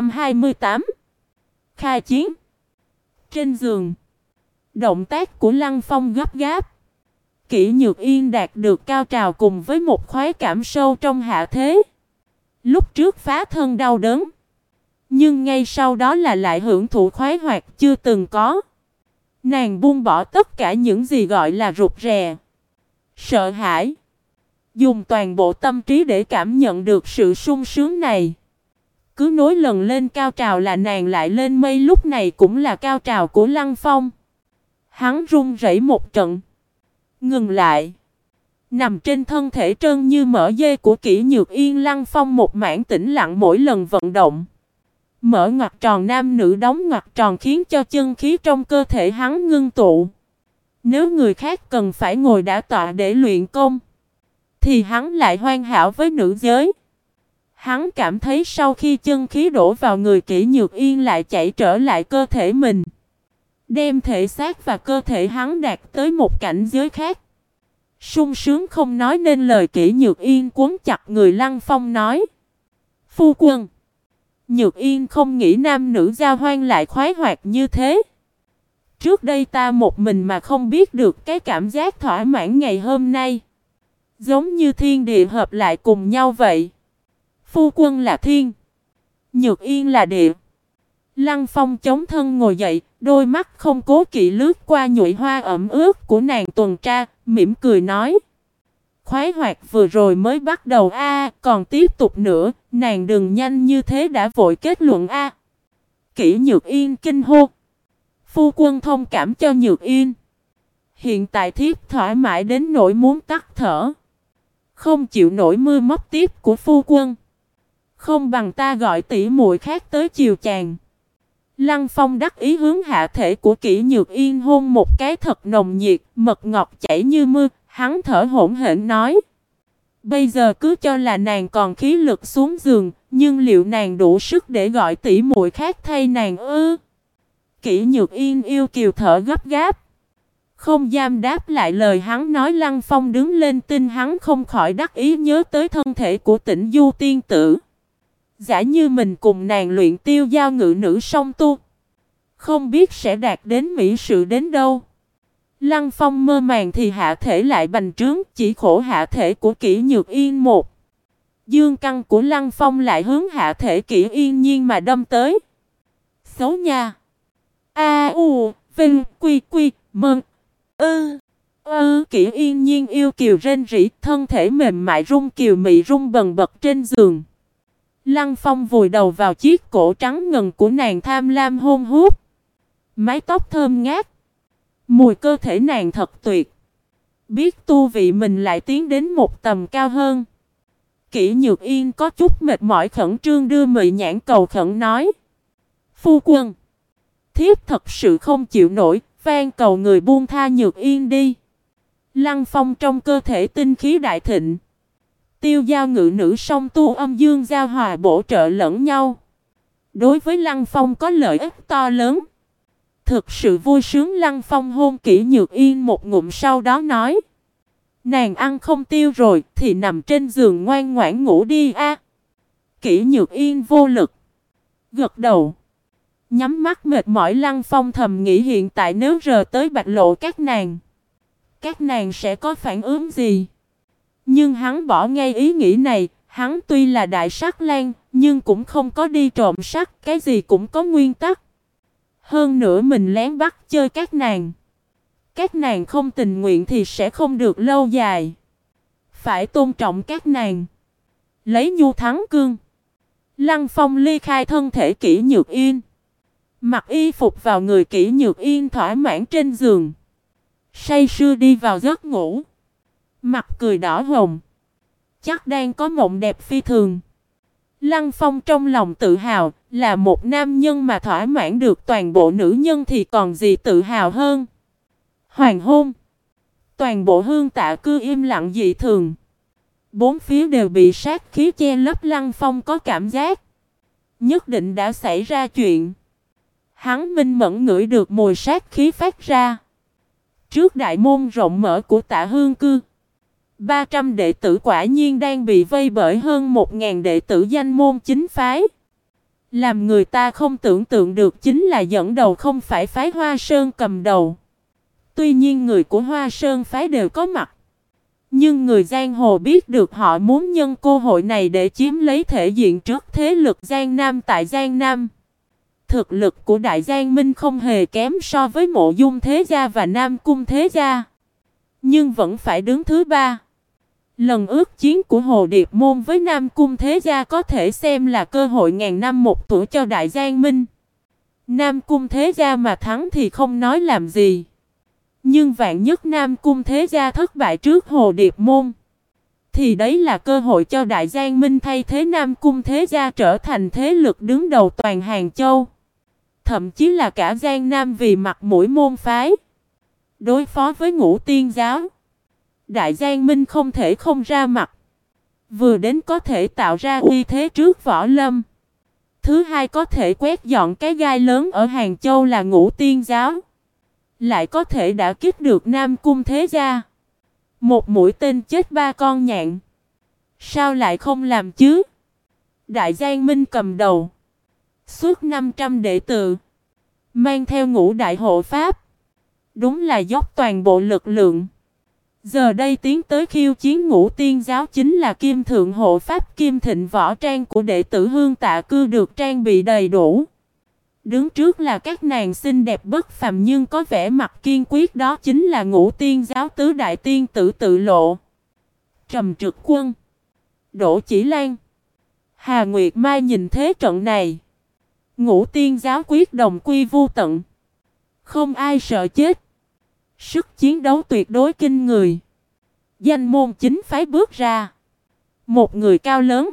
228 khai chiến. Trên giường, động tác của Lăng Phong gấp gáp. Kỷ Nhược Yên đạt được cao trào cùng với một khoái cảm sâu trong hạ thế. Lúc trước phá thân đau đớn, nhưng ngay sau đó là lại hưởng thụ khoái hoạt chưa từng có. Nàng buông bỏ tất cả những gì gọi là rụt rè, sợ hãi, dùng toàn bộ tâm trí để cảm nhận được sự sung sướng này. Cứ nối lần lên cao trào là nàng lại lên mây, lúc này cũng là cao trào của Lăng Phong. Hắn run rẩy một trận, ngừng lại, nằm trên thân thể trơn như mỡ dê của Kỷ Nhược Yên. Lăng Phong một mảng tĩnh lặng mỗi lần vận động. Mở ngoặc tròn nam nữ đóng ngoặc tròn khiến cho chân khí trong cơ thể hắn ngưng tụ. Nếu người khác cần phải ngồi đả tọa để luyện công, thì hắn lại hoàn hảo với nữ giới. Hắn cảm thấy sau khi chân khí đổ vào người Kỷ Nhược Yên lại chảy trở lại cơ thể mình, đem thể xác và cơ thể hắn đạt tới một cảnh giới khác. Sung sướng không nói nên lời. Kỷ Nhược Yên cuốn chặt người Lăng Phong nói. Phu quân, Nhược Yên không nghĩ nam nữ giao hoan lại khoái hoạt như thế. Trước đây ta một mình mà không biết được cái cảm giác thỏa mãn ngày hôm nay. Giống như thiên địa hợp lại cùng nhau vậy. Phu quân là thiên, Nhược Yên là địa. Lăng Phong chống thân ngồi dậy, đôi mắt không cố kỵ lướt qua nhụy hoa ẩm ướt của nàng tuần tra, mỉm cười nói. Khoái hoạt vừa rồi mới bắt đầu a, còn tiếp tục nữa, nàng đừng nhanh như thế đã vội kết luận a. Kỷ Nhược Yên kinh hô. Phu quân thông cảm cho Nhược Yên. Hiện tại thiếp thoải mái đến nỗi muốn tắt thở, không chịu nổi mưa móc tiếp của phu quân. Không bằng ta gọi tỷ muội khác tới chiều chàng. Lăng Phong đắc ý hướng hạ thể của Kỷ Nhược Yên hôn một cái thật nồng nhiệt, mật ngọt chảy như mưa. Hắn thở hổn hển nói. Bây giờ cứ cho là nàng còn khí lực xuống giường, nhưng liệu nàng đủ sức để gọi tỷ muội khác thay nàng ư? Kỷ Nhược Yên yêu kiều thở gấp gáp, không dám đáp lại lời hắn nói. Lăng Phong đứng lên tin hắn không khỏi đắc ý nhớ tới thân thể của Tĩnh Du tiên tử. Giả như mình cùng nàng luyện tiêu giao ngự nữ song tu, không biết sẽ đạt đến mỹ sự đến đâu. Lăng Phong mơ màng thì hạ thể lại bành trướng, chỉ khổ hạ thể của Kỷ Nhược Yên một. Dương căn của Lăng Phong lại hướng hạ thể Kỷ Yên Nhiên mà đâm tới. Xấu nha. A u vinh quy quy mơn Kỷ Yên Nhiên yêu kiều rên rỉ, thân thể mềm mại rung kiều mị rung bần bật trên giường. Lăng Phong vùi đầu vào chiếc cổ trắng ngần của nàng tham lam hôn hút. Mái tóc thơm ngát. Mùi cơ thể nàng thật tuyệt. Biết tu vị mình lại tiến đến một tầm cao hơn. Kỷ Nhược Yên có chút mệt mỏi khẩn trương đưa mị nhãn cầu khẩn nói. Phu quân. Thiếp thật sự không chịu nổi. Van cầu người buông tha Nhược Yên đi. Lăng Phong trong cơ thể tinh khí đại thịnh. Tiêu giao ngự nữ song tu âm dương giao hòa bổ trợ lẫn nhau. Đối với Lăng Phong có lợi ích to lớn. Thực sự vui sướng. Lăng Phong hôn Kỷ Nhược Yên một ngụm sau đó nói. Nàng ăn không tiêu rồi thì nằm trên giường ngoan ngoãn ngủ đi a. Kỷ Nhược Yên vô lực. Gật đầu. Nhắm mắt mệt mỏi. Lăng Phong thầm nghĩ hiện tại nếu rờ tới Bạch Lộ các nàng sẽ có phản ứng gì. Nhưng hắn bỏ ngay ý nghĩ này. Hắn tuy là đại sắc lang nhưng cũng không có đi trộm sắc. Cái gì cũng có nguyên tắc. Hơn nữa mình lén bắt chơi các nàng. Các nàng không tình nguyện thì sẽ không được lâu dài. Phải tôn trọng các nàng. Lấy nhu thắng cương. Lăng Phong ly khai thân thể Kỷ Nhược Yên. Mặc y phục vào người Kỷ Nhược Yên thỏa mãn trên giường. Say sưa đi vào giấc ngủ. Mặt cười đỏ hồng. Chắc đang có mộng đẹp phi thường. Lăng Phong trong lòng tự hào. Là một nam nhân mà thỏa mãn được toàn bộ nữ nhân thì còn gì tự hào hơn. Hoàng hôn. Toàn bộ Hương Tạ cư im lặng dị thường. Bốn phía đều bị sát khí che lấp. Lăng Phong có cảm giác nhất định đã xảy ra chuyện. Hắn minh mẫn ngửi được mùi sát khí phát ra. Trước đại môn rộng mở của Tạ Hương cư, 300 đệ tử quả nhiên đang bị vây bởi hơn 1000 đệ tử danh môn chính phái. Làm người ta không tưởng tượng được chính là dẫn đầu không phải phái Hoa Sơn cầm đầu. Tuy nhiên người của Hoa Sơn phái đều có mặt. Nhưng người giang hồ biết được họ muốn nhân cơ hội này để chiếm lấy thể diện trước thế lực Giang Nam tại Giang Nam. Thực lực của Đại Giang Minh không hề kém so với Mộ Dung Thế Gia và Nam Cung Thế Gia. Nhưng vẫn phải đứng thứ ba. Lần ước chiến của Hồ Điệp Môn với Nam Cung Thế Gia có thể xem là cơ hội ngàn năm một thủa cho Đại Giang Minh. Nam Cung Thế Gia mà thắng thì không nói làm gì. Nhưng vạn nhất Nam Cung Thế Gia thất bại trước Hồ Điệp Môn thì đấy là cơ hội cho Đại Giang Minh thay thế Nam Cung Thế Gia trở thành thế lực đứng đầu toàn Hàng Châu. Thậm chí là cả Giang Nam vì mặt mũi môn phái. Đối phó với Ngũ Tiên Giáo, Đại Giang Minh không thể không ra mặt. Vừa đến có thể tạo ra uy thế trước võ lâm. Thứ hai có thể quét dọn cái gai lớn ở Hàng Châu là Ngũ Tiên Giáo. Lại có thể đã kích được Nam Cung Thế Gia. Một mũi tên chết ba con nhạn. Sao lại không làm chứ? Đại Giang Minh cầm đầu. Suốt 500 đệ tử. Mang theo ngũ đại hộ pháp. Đúng là dốc toàn bộ lực lượng. Giờ đây tiến tới khiêu chiến Ngũ Tiên Giáo chính là Kim Thượng Hộ Pháp Kim Thịnh võ trang của đệ tử Hương Tạ cư được trang bị đầy đủ. Đứng trước là các nàng xinh đẹp bất phàm nhưng có vẻ mặt kiên quyết, đó chính là Ngũ Tiên Giáo tứ đại tiên tử Tự Lộ, Trầm Trực Quân, Đỗ Chỉ Lan, Hà Nguyệt Mai. Nhìn thế trận này, Ngũ Tiên Giáo quyết đồng quy vu tận. Không ai sợ chết. Sức chiến đấu tuyệt đối kinh người. Danh môn chính phái bước ra. Một người cao lớn,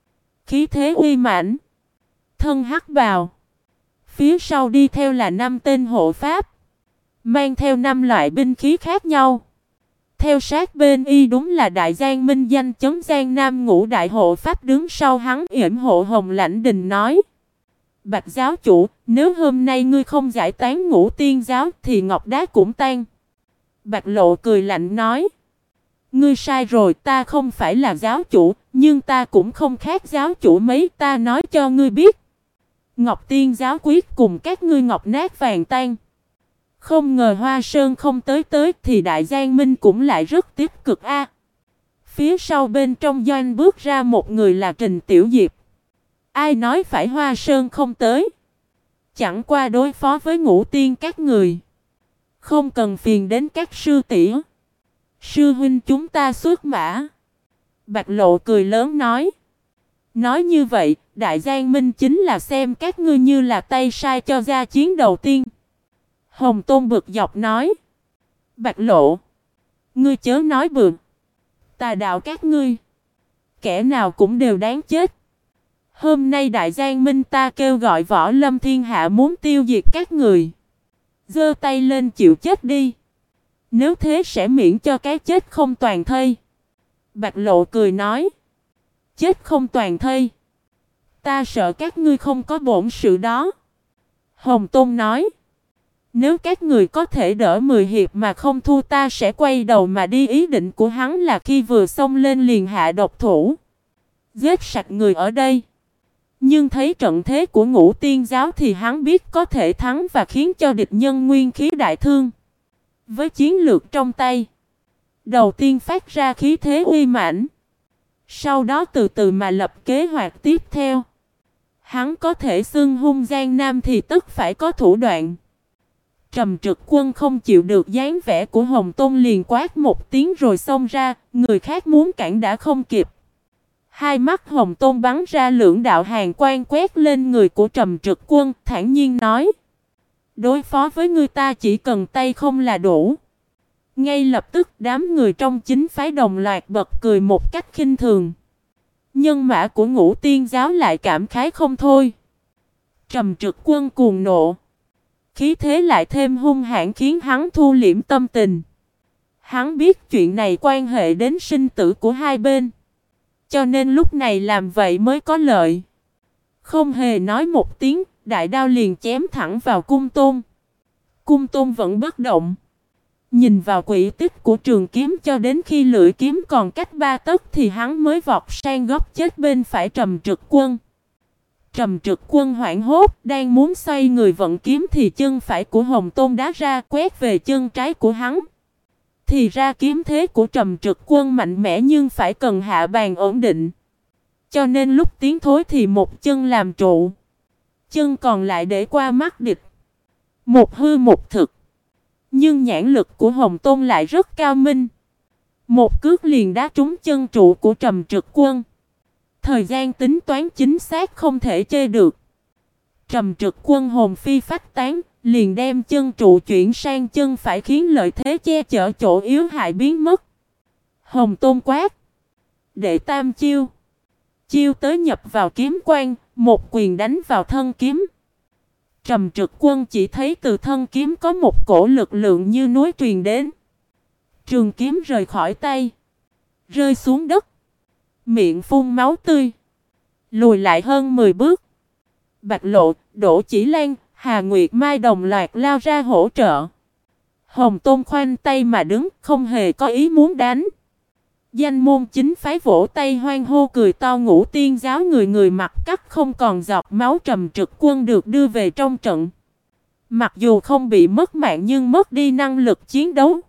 khí thế uy mãnh, thân hắc bào. Phía sau đi theo là 5 tên hộ pháp, mang theo 5 loại binh khí khác nhau. Theo sát bên y đúng là Đại Giang Minh danh chấn Giang Nam ngũ đại hộ pháp. Đứng sau hắn yểm hộ Hồng Lãnh Đình nói: Bạch giáo chủ, nếu hôm nay ngươi không giải tán Ngũ Tiên Giáo thì ngọc đá cũng tan. Bạch Lộ cười lạnh nói: Ngươi sai rồi, ta không phải là giáo chủ, nhưng ta cũng không khác giáo chủ mấy. Ta nói cho ngươi biết, Ngọc Tiên Giáo quyết cùng các ngươi ngọc nát vàng tan. Không ngờ Hoa Sơn không tới thì Đại Giang Minh cũng lại rất tích cực a. Phía sau bên trong doanh bước ra một người là Trình Tiểu Diệp. Ai nói phải Hoa Sơn không tới? Chẳng qua đối phó với Ngũ Tiên các người. Không cần phiền đến các sư tỷ. Sư huynh chúng ta xuất mã. Bạch Lộ cười lớn nói. Nói như vậy, Đại Giang Minh chính là xem các ngươi như là tay sai cho gia chiến đầu tiên. Hồng Tôn bực dọc nói. Bạch Lộ, ngươi chớ nói bừa. Tà đạo các ngươi, kẻ nào cũng đều đáng chết. Hôm nay Đại Giang Minh ta kêu gọi võ lâm thiên hạ muốn tiêu diệt các người. Giơ tay lên chịu chết đi. Nếu thế sẽ miễn cho cái chết không toàn thây. Bạch Lộ cười nói. Chết không toàn thây? Ta sợ các ngươi không có bổn sự đó. Hồng Tôn nói. Nếu các người có thể đỡ 10 hiệp mà không thua ta sẽ quay đầu mà đi. Ý định của hắn là khi vừa xông lên liền hạ độc thủ, giết sạch người ở đây. Nhưng thấy trận thế của Ngũ Tiên giáo thì hắn biết có thể thắng và khiến cho địch nhân nguyên khí đại thương. Với chiến lược trong tay, đầu tiên phát ra khí thế uy mãnh, sau đó từ từ mà lập kế hoạch tiếp theo. Hắn có thể xưng hung Giang Nam thì tất phải có thủ đoạn. Trầm Trực Quân không chịu được dáng vẻ của Hồng Tôn liền quát một tiếng rồi xông ra, người khác muốn cản đã không kịp. Hai mắt Hồng Tôn bắn ra lưỡng đạo hàn quang quét lên người của Trầm Trực Quân, thản nhiên nói. Đối phó với ngươi ta chỉ cần tay không là đủ. Ngay lập tức đám người trong chính phái đồng loạt bật cười một cách khinh thường. Nhân mã của Ngũ Tiên giáo lại cảm khái không thôi. Trầm Trực Quân cuồng nộ, khí thế lại thêm hung hãn khiến hắn thu liễm tâm tình. Hắn biết chuyện này quan hệ đến sinh tử của hai bên, cho nên lúc này làm vậy mới có lợi. Không hề nói một tiếng, đại đao liền chém thẳng vào Cung Tôn. Cung Tôn vẫn bất động, nhìn vào quỹ tích của trường kiếm cho đến khi lưỡi kiếm còn cách 3 tấc thì hắn mới vọt sang góc chết bên phải Trầm Trực Quân. Trầm Trực Quân hoảng hốt, đang muốn xoay người vận kiếm thì chân phải của Hồng Tôn đá ra quét về chân trái của hắn. Thì ra kiếm thế của Trầm Trực Quân mạnh mẽ nhưng phải cần hạ bàn ổn định. Cho nên lúc tiến thối thì một chân làm trụ, chân còn lại để qua mắt địch. Một hư một thực. Nhưng nhãn lực của Hồng Tôn lại rất cao minh. Một cước liền đá trúng chân trụ của Trầm Trực Quân. Thời gian tính toán chính xác không thể chê được. Trầm Trực Quân hồn phi phách tán, liền đem chân trụ chuyển sang chân phải khiến lợi thế che chở chỗ yếu hại biến mất. Hồng Tôn quát. Đệ tam chiêu. Chiêu tới nhập vào kiếm quang, một quyền đánh vào thân kiếm. Trầm Trực Quân chỉ thấy từ thân kiếm có một cổ lực lượng như núi truyền đến. Trường kiếm rời khỏi tay, rơi xuống đất, miệng phun máu tươi, lùi lại hơn 10 bước. Bạch Lộ, Đỗ Chỉ Lan, Hà Nguyệt Mai đồng loạt lao ra hỗ trợ. Hồng Tôn khoanh tay mà đứng, không hề có ý muốn đánh. Danh môn chính phái vỗ tay hoan hô cười to. Ngũ Tiên giáo người người mặt cắt không còn giọt máu. Trầm Trực Quân được đưa về trong trận. Mặc dù không bị mất mạng nhưng mất đi năng lực chiến đấu.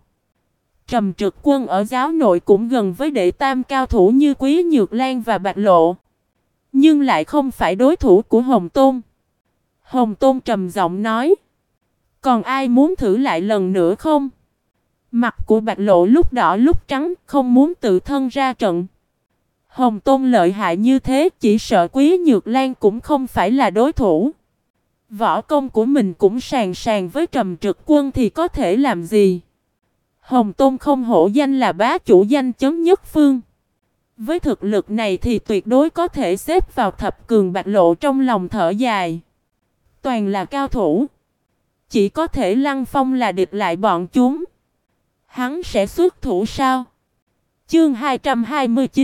Trầm Trực Quân ở giáo nội cũng gần với đệ tam cao thủ như Quý Nhược Lan và Bạch Lộ, nhưng lại không phải đối thủ của Hồng Tôn. Hồng Tôn trầm giọng nói. Còn ai muốn thử lại lần nữa không? Mặt của Bạch Lộ lúc đỏ lúc trắng, không muốn tự thân ra trận. Hồng Tôn lợi hại như thế, chỉ sợ Quý Nhược Lan cũng không phải là đối thủ. Võ công của mình cũng sàn sàn với Trầm Trực Quân thì có thể làm gì? Hồng Tôn không hổ danh là bá chủ danh chấn nhất phương. Với thực lực này thì tuyệt đối có thể xếp vào thập cường. Bạch Lộ trong lòng thở dài. Toàn là cao thủ, chỉ có thể Lăng Phong là địch lại bọn chúng. Hắn sẽ xuất thủ sao? Chương 229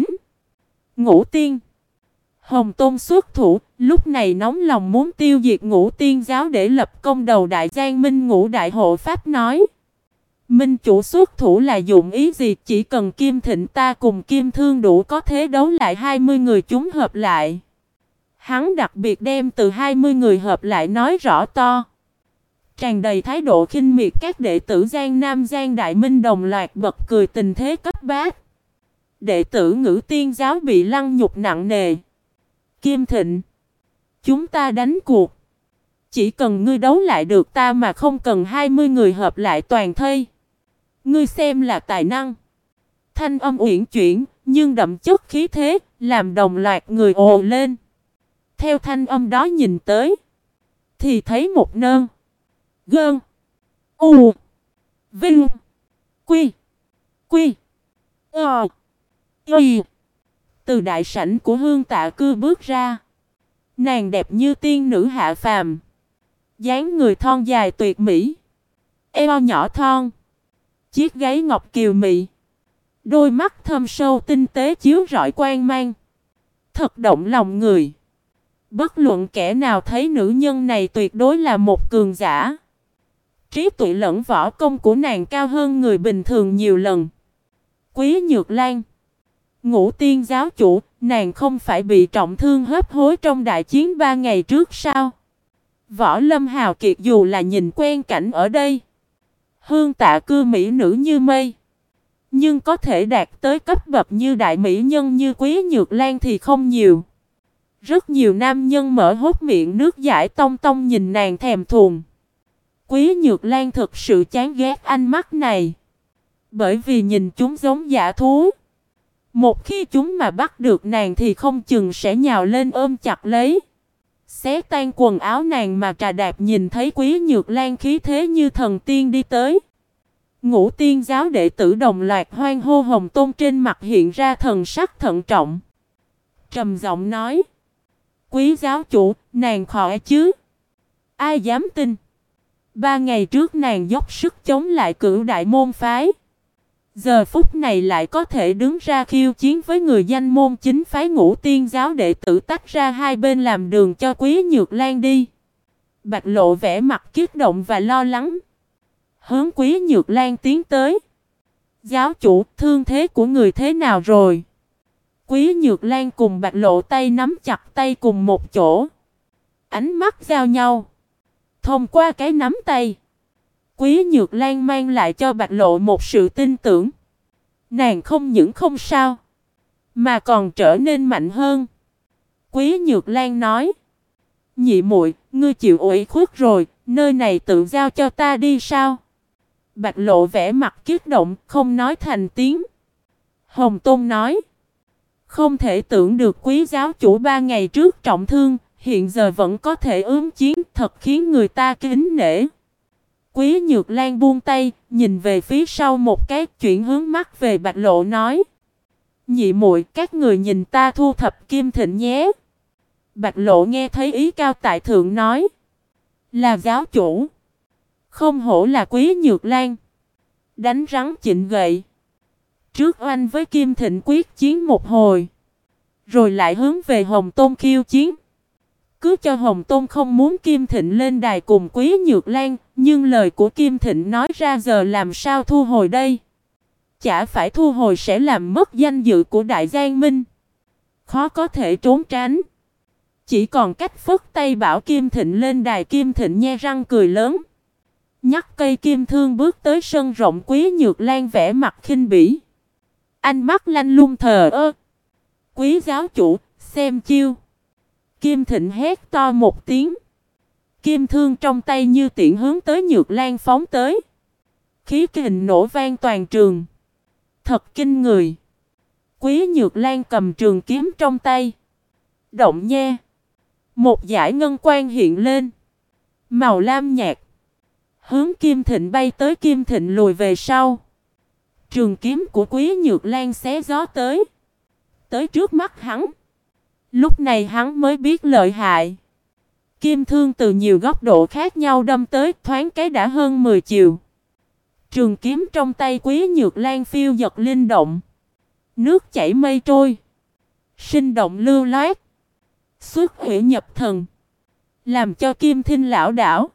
Ngũ Tiên. Hồng Tôn xuất thủ, lúc này nóng lòng muốn tiêu diệt Ngũ Tiên giáo để lập công đầu Đại Giang Minh Ngũ Đại Hộ Pháp nói. Minh chủ xuất thủ là dụng ý gì? Chỉ cần Kim Thịnh ta cùng Kim Thương đủ có thế đấu lại 20 người chúng hợp lại. Hắn đặc biệt đem từ 20 người hợp lại nói rõ to. Tràn đầy thái độ khinh miệt. Các đệ tử Giang Nam Giang Đại Minh đồng loạt bật cười tình thế cấp bách. Đệ tử Ngũ Tiên giáo bị lăng nhục nặng nề. Kim Thịnh, chúng ta đánh cuộc. Chỉ cần ngươi đấu lại được ta mà không cần 20 người hợp lại toàn thây. Ngươi xem là tài năng. Thanh âm uyển chuyển nhưng đậm chất khí thế, làm đồng loạt người ồ lên. Theo thanh âm đó nhìn tới, thì thấy một nơn, gơn, U. Vinh. Quy. Quy. Ờ. Y. Từ đại sảnh của Hương Tạ Cư bước ra. Nàng đẹp như tiên nữ hạ phàm. Dáng người thon dài tuyệt mỹ. Eo nhỏ thon. Chiếc gáy ngọc kiều mị. Đôi mắt thâm sâu tinh tế chiếu rọi quang mang. Thật động lòng người. Bất luận kẻ nào thấy nữ nhân này tuyệt đối là một cường giả. Trí tuệ lẫn võ công của nàng cao hơn người bình thường nhiều lần. Quý Nhược Lan. Ngũ Tiên giáo chủ, nàng không phải bị trọng thương hấp hối trong đại chiến 3 ngày trước sao? Võ Lâm hào kiệt dù là nhìn quen cảnh ở đây. Hương Tạ Cư mỹ nữ như mây. Nhưng có thể đạt tới cấp bậc như đại mỹ nhân như Quý Nhược Lan thì không nhiều. Rất nhiều nam nhân mở hốt miệng nước dãi tông tông nhìn nàng thèm thuồng. Quý Nhược Lan thực sự chán ghét ánh mắt này. Bởi vì nhìn chúng giống dã thú. Một khi chúng mà bắt được nàng thì không chừng sẽ nhào lên ôm chặt lấy. Xé tan quần áo nàng mà Trà Đạp nhìn thấy Quý Nhược Lan khí thế như thần tiên đi tới. Ngũ Tiên giáo đệ tử đồng loạt hoan hô. Hồng Tôn trên mặt hiện ra thần sắc thận trọng. Trầm giọng nói. Quý giáo chủ, nàng khỏi chứ? Ai dám tin? 3 ngày trước nàng dốc sức chống lại Cửu Đại môn phái. Giờ phút này lại có thể đứng ra khiêu chiến với người danh môn chính phái Ngũ Tiên giáo đệ tử tách ra hai bên làm đường cho Quý Nhược Lan đi. Bạch Lộ vẻ mặt kích động và lo lắng. Hướng Quý Nhược Lan tiến tới. Giáo chủ, thương thế của người thế nào rồi? Quý Nhược Lan cùng Bạch Lộ tay nắm chặt tay cùng một chỗ. Ánh mắt giao nhau. Thông qua cái nắm tay, Quý Nhược Lan mang lại cho Bạch Lộ một sự tin tưởng. Nàng không những không sao, mà còn trở nên mạnh hơn. Quý Nhược Lan nói. Nhị muội, ngươi chịu ủy khuất rồi, nơi này tự giao cho ta đi sao? Bạch Lộ vẻ mặt kích động, không nói thành tiếng. Hồng Tôn nói. Không thể tưởng được quý giáo chủ 3 ngày trước trọng thương, hiện giờ vẫn có thể ứng chiến, thật khiến người ta kính nể. Quý Nhược Lan buông tay, nhìn về phía sau một cái, chuyển hướng mắt về Bạch Lộ nói. Nhị muội, các người nhìn ta thu thập Kim Thịnh nhé. Bạch Lộ nghe thấy ý cao tại thượng nói. Là giáo chủ. Không hổ là Quý Nhược Lan. Đánh rắn chịnh gậy. Trước oanh với Kim Thịnh quyết chiến một hồi. Rồi lại hướng về Hồng Tôn khiêu chiến. Cứ cho Hồng Tôn không muốn Kim Thịnh lên đài cùng Quý Nhược Lan. Nhưng lời của Kim Thịnh nói ra giờ làm sao thu hồi đây? Chả phải thu hồi sẽ làm mất danh dự của Đại Giang Minh. Khó có thể trốn tránh. Chỉ còn cách phất tay bảo Kim Thịnh lên đài. Kim Thịnh nhe răng cười lớn. Nhắc cây kim thương bước tới sân rộng. Quý Nhược Lan vẻ mặt khinh bỉ. Ánh mắt lanh lung thờ ơ. Quý giáo chủ, xem chiêu. Kim Thịnh hét to một tiếng. Kim thương trong tay như tiễn hướng tới Nhược Lan phóng tới. Khí kình nổ vang toàn trường. Thật kinh người. Quý Nhược Lan cầm trường kiếm trong tay. Động nha. Một dải ngân quang hiện lên. Màu lam nhạt. Hướng Kim Thịnh bay tới. Kim Thịnh lùi về sau. Trường kiếm của Quý Nhược Lan xé gió tới. Tới trước mắt hắn. Lúc này hắn mới biết lợi hại. Kim thương từ nhiều góc độ khác nhau đâm tới, thoáng cái đã hơn 10 chiều. Trường kiếm trong tay Quý Nhược Lan phiêu dật linh động. Nước chảy mây trôi. Sinh động lưu loát. Xuất huyễn nhập thần. Làm cho Kim Thinh lão đảo.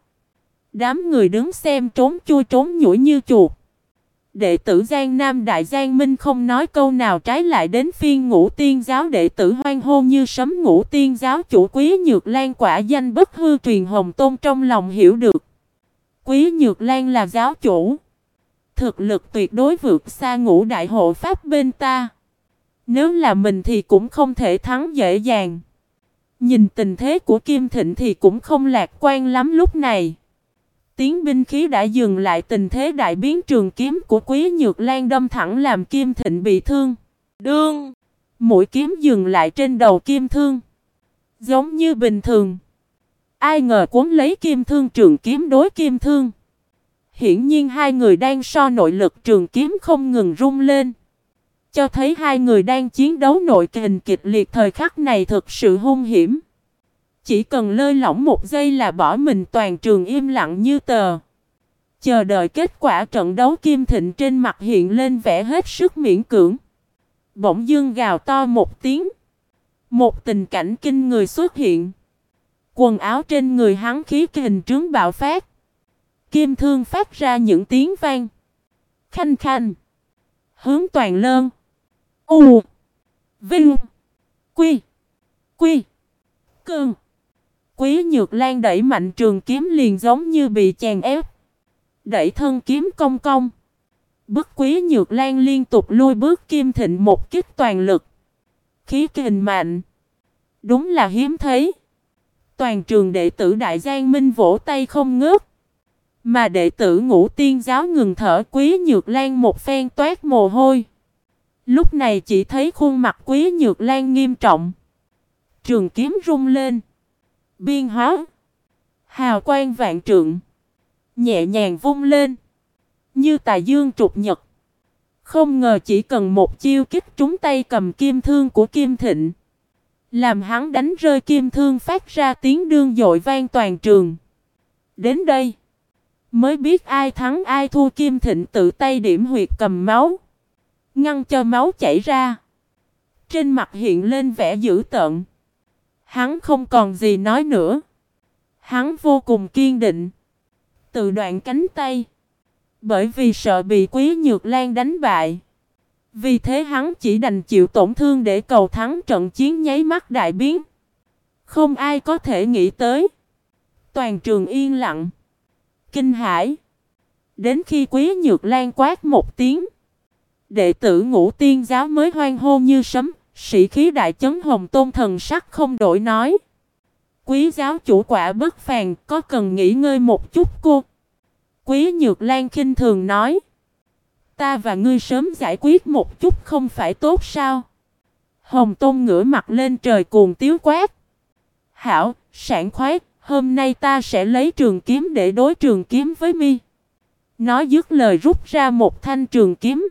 Đám người đứng xem trốn chui trốn nhủi như chuột. Đệ tử Giang Nam Đại Giang Minh không nói câu nào, trái lại đến phiên Ngũ Tiên giáo đệ tử hoan hô như sấm. Ngũ Tiên giáo chủ Quý Nhược Lan quả danh bất hư truyền. Hồng Tôn trong lòng hiểu được. Quý Nhược Lan là giáo chủ. Thực lực tuyệt đối vượt xa Ngũ Đại hộ pháp bên ta. Nếu là mình thì cũng không thể thắng dễ dàng. Nhìn tình thế của Kim Thịnh thì cũng không lạc quan lắm lúc này. Tiếng binh khí đã dừng lại, tình thế đại biến. Trường kiếm của Quý Nhược Lan đâm thẳng làm Kim Thịnh bị thương. Đương! Mũi kiếm dừng lại trên đầu Kim Thương. Giống như bình thường. Ai ngờ cuốn lấy Kim Thương, trường kiếm đối Kim Thương. Hiển nhiên hai người đang so nội lực trường kiếm không ngừng rung lên. Cho thấy hai người đang chiến đấu nội kình kịch liệt thời khắc này thực sự hung hiểm. Chỉ cần lơi lỏng một giây là bỏ mình toàn trường im lặng như tờ. Chờ đợi kết quả trận đấu. Kim Thịnh trên mặt hiện lên vẻ hết sức miễn cưỡng. Bỗng dưng gào to một tiếng. Một tình cảnh kinh người xuất hiện. Quần áo trên người hắn khí kình trướng bạo phát. Kim thương phát ra những tiếng vang. Khanh khanh. Hướng toàn lơn. U. Vinh. Quy. Quy. Cơn. Quý Nhược Lan đẩy mạnh trường kiếm liền giống như bị chèn ép. Đẩy thân kiếm cong cong. Bức Quý Nhược Lan liên tục lùi bước. Kim Thịnh một kích toàn lực. Khí kình mạnh. Đúng là hiếm thấy. Toàn trường đệ tử Đại Giang Minh vỗ tay không ngớt. Mà đệ tử Ngũ Tiên giáo ngừng thở. Quý Nhược Lan một phen toát mồ hôi. Lúc này chỉ thấy khuôn mặt Quý Nhược Lan nghiêm trọng. Trường kiếm rung lên. Biên hóa. Hào quang vạn trượng. Nhẹ nhàng vung lên. Như tài dương trục nhật. Không ngờ chỉ cần một chiêu kích trúng tay cầm kim thương của Kim Thịnh. Làm hắn đánh rơi kim thương phát ra tiếng đương dội vang toàn trường. Đến đây. Mới biết ai thắng ai thua. Kim Thịnh tự tay điểm huyệt cầm máu. Ngăn cho máu chảy ra. Trên mặt hiện lên vẻ dữ tợn. Hắn không còn gì nói nữa. Hắn vô cùng kiên định. Tự đoạn cánh tay. Bởi vì sợ bị Quý Nhược Lan đánh bại. Vì thế hắn chỉ đành chịu tổn thương để cầu thắng trận chiến nháy mắt đại biến. Không ai có thể nghĩ tới. Toàn trường yên lặng. Kinh hãi. Đến khi Quý Nhược Lan quát một tiếng. Đệ tử Ngũ Tiên giáo mới hoan hô như sấm. Sĩ khí đại chấn. Hồng Tôn thần sắc không đổi nói. Quý giáo chủ quả bất phàm, có cần nghỉ ngơi một chút cô? Quý Nhược Lan khinh thường nói. Ta và ngươi sớm giải quyết một chút không phải tốt sao? Hồng Tôn ngửa mặt lên trời cuồng tiếu quát. Hảo, sảng khoái, hôm nay ta sẽ lấy trường kiếm để đối trường kiếm với mi. Nói dứt lời rút ra một thanh trường kiếm.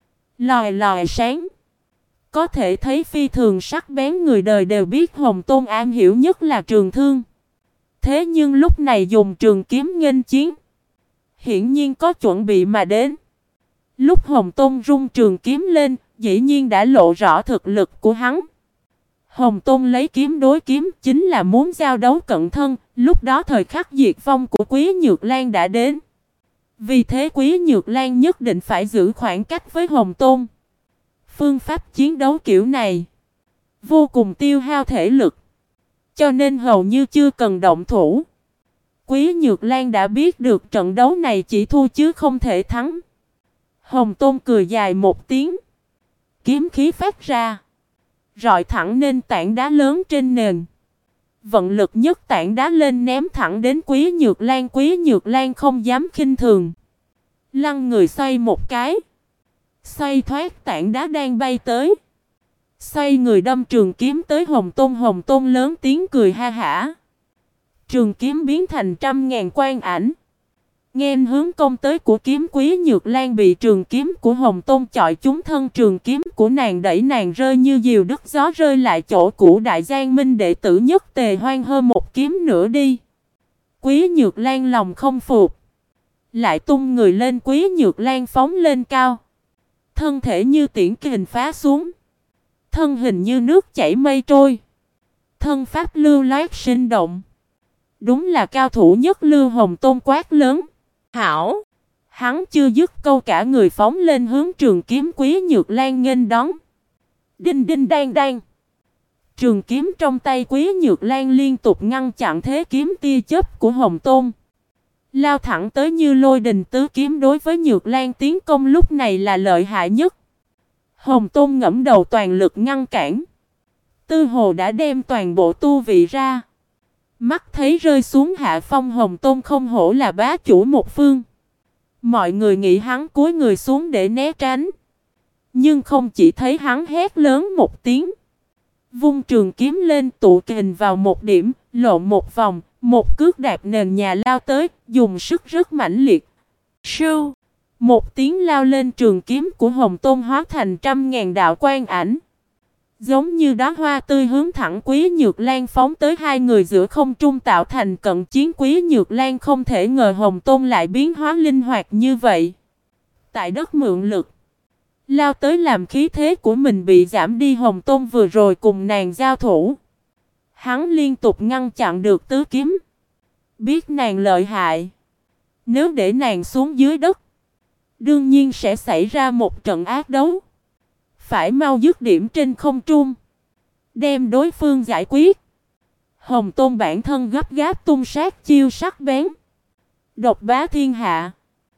Lòi lòi sáng. Có thể thấy phi thường sắc bén, người đời đều biết Hồng Tôn am hiểu nhất là trường thương. Thế nhưng lúc này dùng trường kiếm nghênh chiến. Hiển nhiên có chuẩn bị mà đến. Lúc Hồng Tôn rung trường kiếm lên, dĩ nhiên đã lộ rõ thực lực của hắn. Hồng Tôn lấy kiếm đối kiếm chính là muốn giao đấu cận thân, lúc đó thời khắc diệt vong của Quý Nhược Lan đã đến. Vì thế Quý Nhược Lan nhất định phải giữ khoảng cách với Hồng Tôn. Phương pháp chiến đấu kiểu này vô cùng tiêu hao thể lực, cho nên hầu như chưa cần động thủ. Quý Nhược Lan đã biết được trận đấu này chỉ thua chứ không thể thắng. Hồng Tôn cười dài một tiếng. Kiếm khí phát ra. Rọi thẳng lên tảng đá lớn trên nền. Vận lực nhấc tảng đá lên ném thẳng đến Quý Nhược Lan. Quý Nhược Lan không dám khinh thường. Lăn người xoay một cái. Xoay thoát tảng đá đang bay tới. Xoay người đâm trường kiếm tới Hồng Tôn. Hồng Tôn lớn tiếng cười ha hả. Trường kiếm biến thành trăm ngàn quang ảnh. Nghênh hướng công tới của kiếm. Quý Nhược Lan bị trường kiếm của Hồng Tôn chọi trúng thân. Trường kiếm của nàng đẩy nàng rơi như diều đứt gió, rơi lại chỗ cũ Đại Giang Minh đệ tử nhất Tề Hoan hơn một kiếm nữa đi. Quý Nhược Lan lòng không phục. Lại tung người lên. Quý Nhược Lan phóng lên cao. Thân thể như tiễn kình phá xuống. Thân hình như nước chảy mây trôi. Thân pháp lưu loát sinh động. Đúng là cao thủ nhất lưu. Hồng Tôn quát lớn. Hảo! Hắn chưa dứt câu cả người phóng lên hướng trường kiếm Quý Nhược Lan nghênh đón. Đinh đinh đan đan. Trường kiếm trong tay Quý Nhược Lan liên tục ngăn chặn thế kiếm tia chớp của Hồng Tôn. Lao thẳng tới như lôi đình tứ kiếm. Đối với Nhược Lan tiến công lúc này là lợi hại nhất. Hồng Tôn ngẫm đầu toàn lực ngăn cản. Tư hồ đã đem toàn bộ tu vị ra. Mắt thấy rơi xuống hạ phong. Hồng Tôn không hổ là bá chủ một phương. Mọi người nghĩ hắn cúi người xuống để né tránh. Nhưng không chỉ thấy hắn hét lớn một tiếng. Vung trường kiếm lên tụ kình vào một điểm. Lộn một vòng. Một cước đạp nền nhà lao tới. Dùng sức rất mãnh liệt. Sưu. Một tiếng lao lên, trường kiếm của Hồng Tôn hóa thành trăm ngàn đạo quang ảnh. Giống như đóa hoa tươi hướng thẳng Quý Nhược Lan phóng tới, hai người giữa không trung tạo thành cận chiến. Quý Nhược Lan không thể ngờ Hồng Tôn lại biến hóa linh hoạt như vậy. Tại đất mượn lực, lao tới làm khí thế của mình bị giảm đi. Hồng Tôn vừa rồi cùng nàng giao thủ, hắn liên tục ngăn chặn được tứ kiếm. Biết nàng lợi hại, nếu để nàng xuống dưới đất, đương nhiên sẽ xảy ra một trận ác đấu. Phải mau dứt điểm trên không trung, đem đối phương giải quyết. Hồng Tôn bản thân gấp gáp tung sát chiêu sắc bén, độc bá thiên hạ.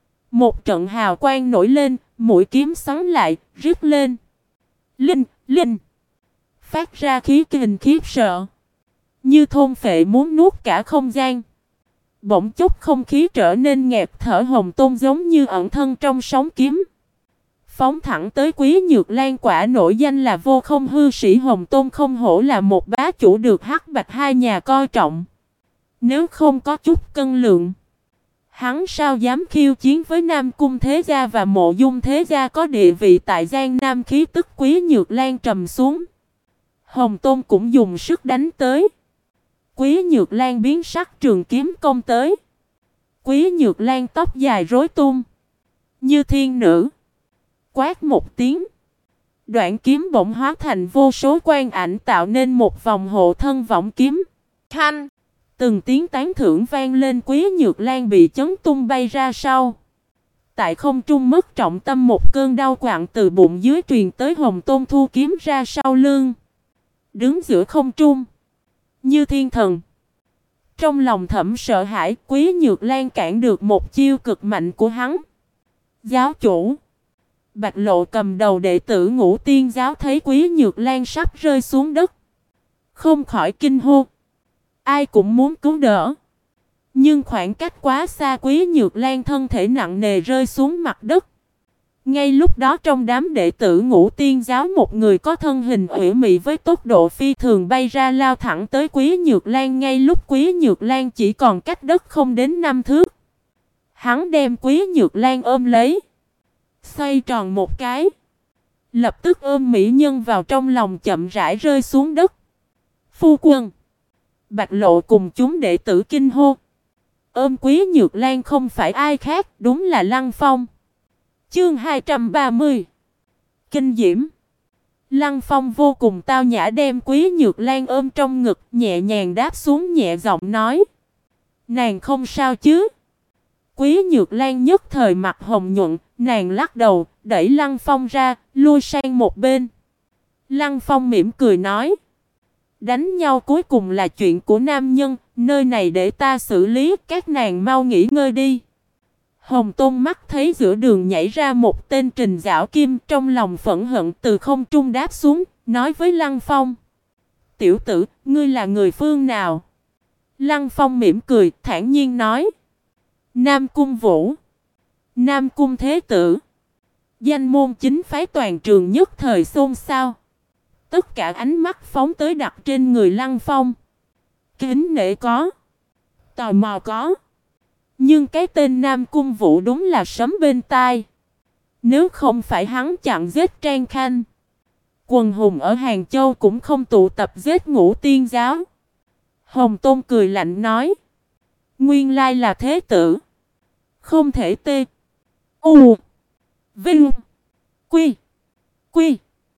Một trận hào quang nổi lên, mũi kiếm xoắn lại, rít lên. Linh, linh, phát ra khí kình khiếp sợ, như thôn phệ muốn nuốt cả không gian. Bỗng chốc không khí trở nên nghẹt thở. Hồng Tôn giống như ẩn thân trong sóng kiếm, phóng thẳng tới Quý Nhược Lan. Quả nổi danh là vô không hư sĩ Hồng Tôn không hổ là một bá chủ được Hắc Bạch hai nhà coi trọng. Nếu không có chút cân lượng, hắn sao dám khiêu chiến với Nam Cung Thế Gia và Mộ Dung Thế Gia có địa vị tại Giang Nam. Khí tức Quý Nhược Lan trầm xuống, Hồng Tôn cũng dùng sức đánh tới. Quý Nhược Lan biến sắc, trường kiếm công tới. Quý Nhược Lan tóc dài rối tung như thiên nữ, quát một tiếng, đoạn kiếm bỗng hóa thành vô số quang ảnh, tạo nên một vòng hộ thân võng kiếm. Thanh, từng tiếng tán thưởng vang lên. Quý Nhược Lan bị chấn tung bay ra sau. Tại không trung mất trọng tâm, một cơn đau quặn từ bụng dưới truyền tới. Hồng Tôn thu kiếm ra sau lưng, đứng giữa không trung như thiên thần. Trong lòng thẩm sợ hãi, Quý Nhược Lan cản được một chiêu cực mạnh của hắn. Giáo chủ Bạch Lộ cầm đầu đệ tử Ngũ Tiên giáo thấy Quý Nhược Lan sắp rơi xuống đất, không khỏi kinh hô. Ai cũng muốn cứu đỡ, nhưng khoảng cách quá xa, Quý Nhược Lan thân thể nặng nề rơi xuống mặt đất. Ngay lúc đó trong đám đệ tử Ngũ Tiên giáo, một người có thân hình ủy mị với tốc độ phi thường bay ra, lao thẳng tới Quý Nhược Lan. Ngay lúc Quý Nhược Lan chỉ còn cách đất không đến 5 thước, hắn đem Quý Nhược Lan ôm lấy, xoay tròn một cái, lập tức ôm mỹ nhân vào trong lòng, chậm rãi rơi xuống đất. Phu quân! Bạch Lộ cùng chúng đệ tử kinh hô. Ôm Quý Nhược Lan không phải ai khác, đúng là Lăng Phong. Chương 230 Kinh diễm. Lăng Phong vô cùng tao nhã đem Quý Nhược Lan ôm trong ngực, nhẹ nhàng đáp xuống, nhẹ giọng nói: nàng không sao chứ? Quý Nhược Lan nhất thời mặt hồng nhuận, nàng lắc đầu, đẩy Lăng Phong ra, lui sang một bên. Lăng Phong mỉm cười nói: đánh nhau cuối cùng là chuyện của nam nhân, nơi này để ta xử lý, các nàng mau nghỉ ngơi đi. Hồng Tôn mắt thấy giữa đường nhảy ra một tên Trình Giảo Kim, trong lòng phẫn hận từ không trung đáp xuống, nói với Lăng Phong: tiểu tử, ngươi là người phương nào? Lăng Phong mỉm cười, thản nhiên nói: Nam Cung Vũ, Nam Cung Thế Tử. Danh môn chính phái toàn trường nhất thời xôn xao. Tất cả ánh mắt phóng tới đặt trên người Lăng Phong. Kính nể có, tò mò có, nhưng cái tên Nam Cung Vũ đúng là sấm bên tai. Nếu không phải hắn chặn giết Trang Khanh, quần hùng ở Hàng Châu cũng không tụ tập giết Ngũ Tiên giáo. Hồng Tôn cười lạnh nói: nguyên lai là thế tử. Không thể tê. U. Vinh. Quy. Quy.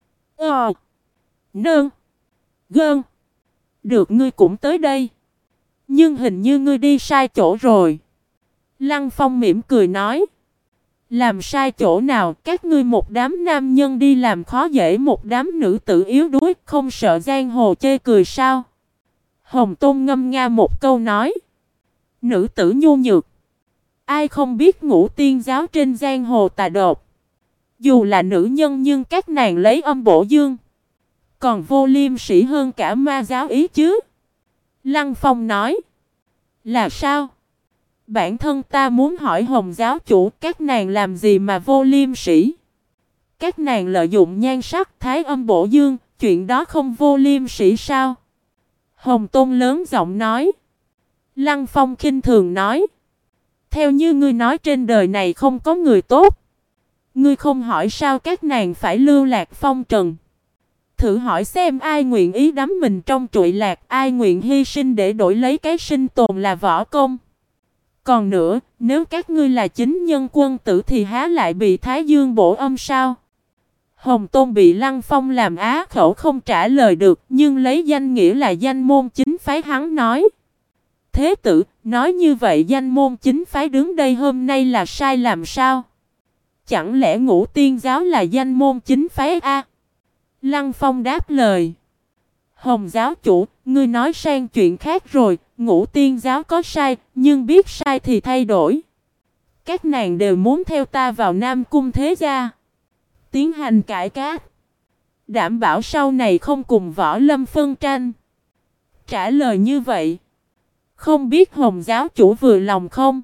Ờ. Nương. Gơn. Được, ngươi cũng tới đây. Nhưng hình như ngươi đi sai chỗ rồi. Lăng Phong mỉm cười nói: làm sai chỗ nào? Các ngươi một đám nam nhân đi làm khó dễ một đám nữ tử yếu đuối, không sợ giang hồ chê cười sao? Hồng Tôn ngâm nga một câu nói: nữ tử nhu nhược, ai không biết Ngũ Tiên giáo trên giang hồ tà độc. Dù là nữ nhân nhưng các nàng lấy âm bổ dương, còn vô liêm sỉ hơn cả ma giáo ý chứ. Lăng Phong nói: là sao? Bản thân ta muốn hỏi Hồng giáo chủ, các nàng làm gì mà vô liêm sỉ? Các nàng lợi dụng nhan sắc thái âm bổ dương, chuyện đó không vô liêm sỉ sao? Hồng Tôn lớn giọng nói. Lăng Phong khinh thường nói: Theo như ngươi nói trên đời này không có người tốt. Ngươi không hỏi sao các nàng phải lưu lạc phong trần. Thử hỏi xem ai nguyện ý đắm mình trong trụy lạc, ai nguyện hy sinh để đổi lấy cái sinh tồn là võ công. Còn nữa, nếu các ngươi là chính nhân quân tử thì há lại bị Thái Dương bổ âm sao? Hồng Tôn bị Lăng Phong làm á khẩu không trả lời được, nhưng lấy danh nghĩa là danh môn chính phái hắn nói. Thế tử, nói như vậy danh môn chính phái đứng đây hôm nay là sai làm sao? Chẳng lẽ Ngũ Tiên giáo là danh môn chính phái a? Lăng Phong đáp lời. Hồng giáo chủ, ngươi nói sang chuyện khác rồi, Ngũ Tiên giáo có sai, nhưng biết sai thì thay đổi. Các nàng đều muốn theo ta vào Nam Cung Thế Gia, tiến hành cải cách, đảm bảo sau này không cùng Võ Lâm phân tranh. Trả lời như vậy, không biết Hồng giáo chủ vừa lòng không?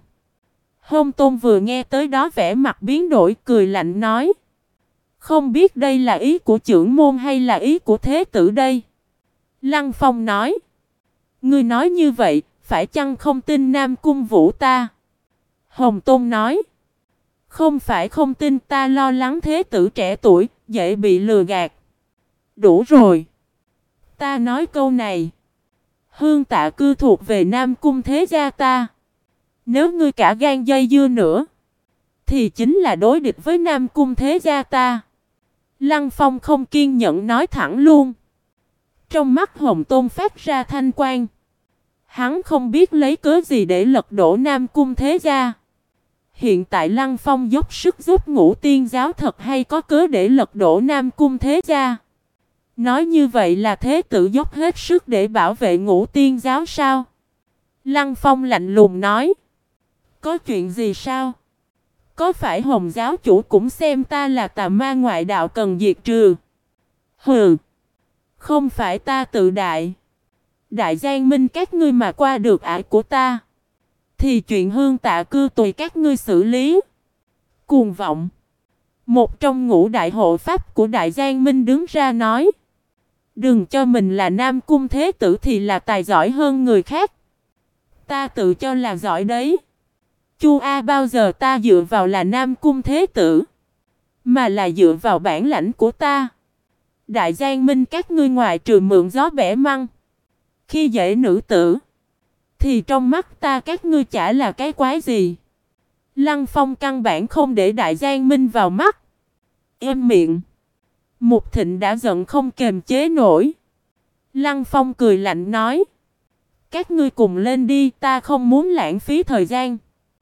Hồng Tôn vừa nghe tới đó vẻ mặt biến đổi, cười lạnh nói. Không biết đây là ý của trưởng môn hay là ý của thế tử đây? Lăng Phong nói. Ngươi nói như vậy, phải chăng không tin Nam Cung Vũ ta? Hồng Tôn nói. Không phải không tin, ta lo lắng thế tử trẻ tuổi, dễ bị lừa gạt. Đủ rồi. Ta nói câu này. Hương Tạ Cư thuộc về Nam Cung Thế Gia ta. Nếu ngươi cả gan dây dưa nữa, thì chính là đối địch với Nam Cung Thế Gia ta. Lăng Phong không kiên nhẫn nói thẳng luôn. Trong mắt Hồng Tôn phát ra thanh quang. Hắn không biết lấy cớ gì để lật đổ Nam Cung Thế Gia. Hiện tại Lăng Phong dốc sức giúp Ngũ Tiên giáo thật hay có cớ để lật đổ Nam Cung Thế Gia? Nói như vậy là thế tử dốc hết sức để bảo vệ Ngũ Tiên giáo sao? Lăng Phong lạnh lùng nói. Có chuyện gì sao? Có phải Hồng giáo chủ cũng xem ta là tà ma ngoại đạo cần diệt trừ? Hừ, không phải ta tự đại. Đại Giang Minh các ngươi mà qua được ải của ta, thì chuyện Hương Tạ Cư tùy các ngươi xử lý. Cuồng vọng. Một trong ngũ đại hộ pháp của Đại Giang Minh đứng ra nói. Đừng cho mình là Nam Cung Thế Tử thì là tài giỏi hơn người khác. Ta tự cho là giỏi đấy. Chu A bao giờ ta dựa vào là Nam Cung Thế Tử, mà là dựa vào bản lãnh của ta. Đại Giang Minh các ngươi ngoài trừ mượn gió bẻ măng, khi dễ nữ tử, thì trong mắt ta các ngươi chả là cái quái gì. Lăng Phong căn bản không để Đại Giang Minh vào mắt. Im miệng. Mục Thịnh đã giận không kềm chế nổi. Lăng Phong cười lạnh nói. Các ngươi cùng lên đi, ta không muốn lãng phí thời gian.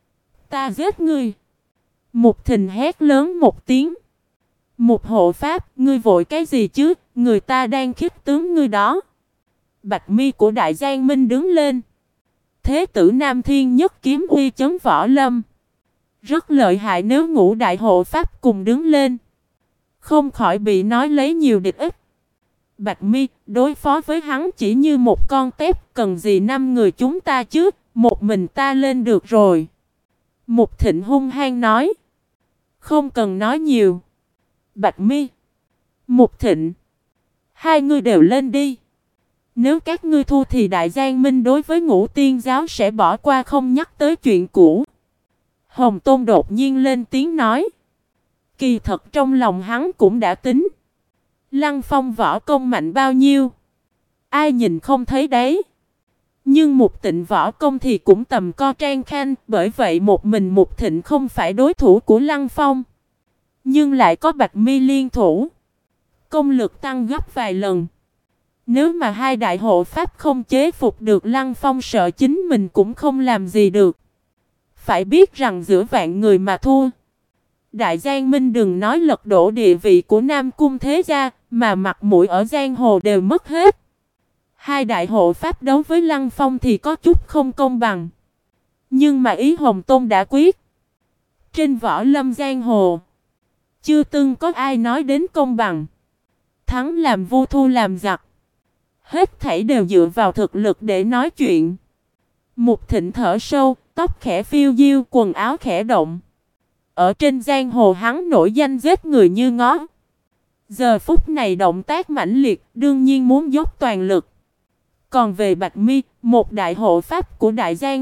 Ta giết ngươi. Mục Thịnh hét lớn một tiếng. Mục hộ pháp, ngươi vội cái gì chứ, người ta đang khích tướng ngươi đó. Bạch mi của Đại Giang Minh đứng lên. Thế tử Nam Thiên nhất kiếm uy chấn Võ Lâm. Rất lợi hại, nếu ngũ đại hộ pháp cùng đứng lên, không khỏi bị nói lấy nhiều địch ít. Bạch mi, đối phó với hắn chỉ như một con tép, cần gì 5 người chúng ta chứ, một mình ta lên được rồi. Mục Thịnh hung hăng nói. Không cần nói nhiều. Bạch mi, Mục Thịnh, hai người đều lên đi. Nếu các ngươi thua thì Đại Giang Minh đối với Ngũ Tiên giáo sẽ bỏ qua không nhắc tới chuyện cũ. Hồng Tôn đột nhiên lên tiếng nói. Kỳ thật trong lòng hắn cũng đã tính. Lăng Phong võ công mạnh bao nhiêu, ai nhìn không thấy đấy. Nhưng Mục Thịnh võ công thì cũng tầm co trang khanh. Bởi vậy một mình Mục Thịnh không phải đối thủ của Lăng Phong. Nhưng lại có Bạch mi liên thủ, công lực tăng gấp vài lần. Nếu mà hai đại hộ pháp không chế phục được Lăng Phong, sợ chính mình cũng không làm gì được. Phải biết rằng giữa vạn người mà thua, Đại Giang Minh đừng nói lật đổ địa vị của Nam Cung Thế Gia, mà mặt mũi ở giang hồ đều mất hết. Hai đại hộ pháp đấu với Lăng Phong thì có chút không công bằng. Nhưng mà ý Hồng Tôn đã quyết. Trên Võ Lâm giang hồ, chưa từng có ai nói đến công bằng. Thắng làm vua, thua làm giặc. Hết thảy đều dựa vào thực lực để nói chuyện. Mục Thịnh thở sâu, tóc khẽ phiêu diêu, quần áo khẽ động. Ở trên giang hồ hắn nổi danh giết người như ngó. Giờ phút này động tác mãnh liệt, đương nhiên muốn dốc toàn lực. Còn về Bạch mi, một đại hộ pháp của Đại Giang Minh,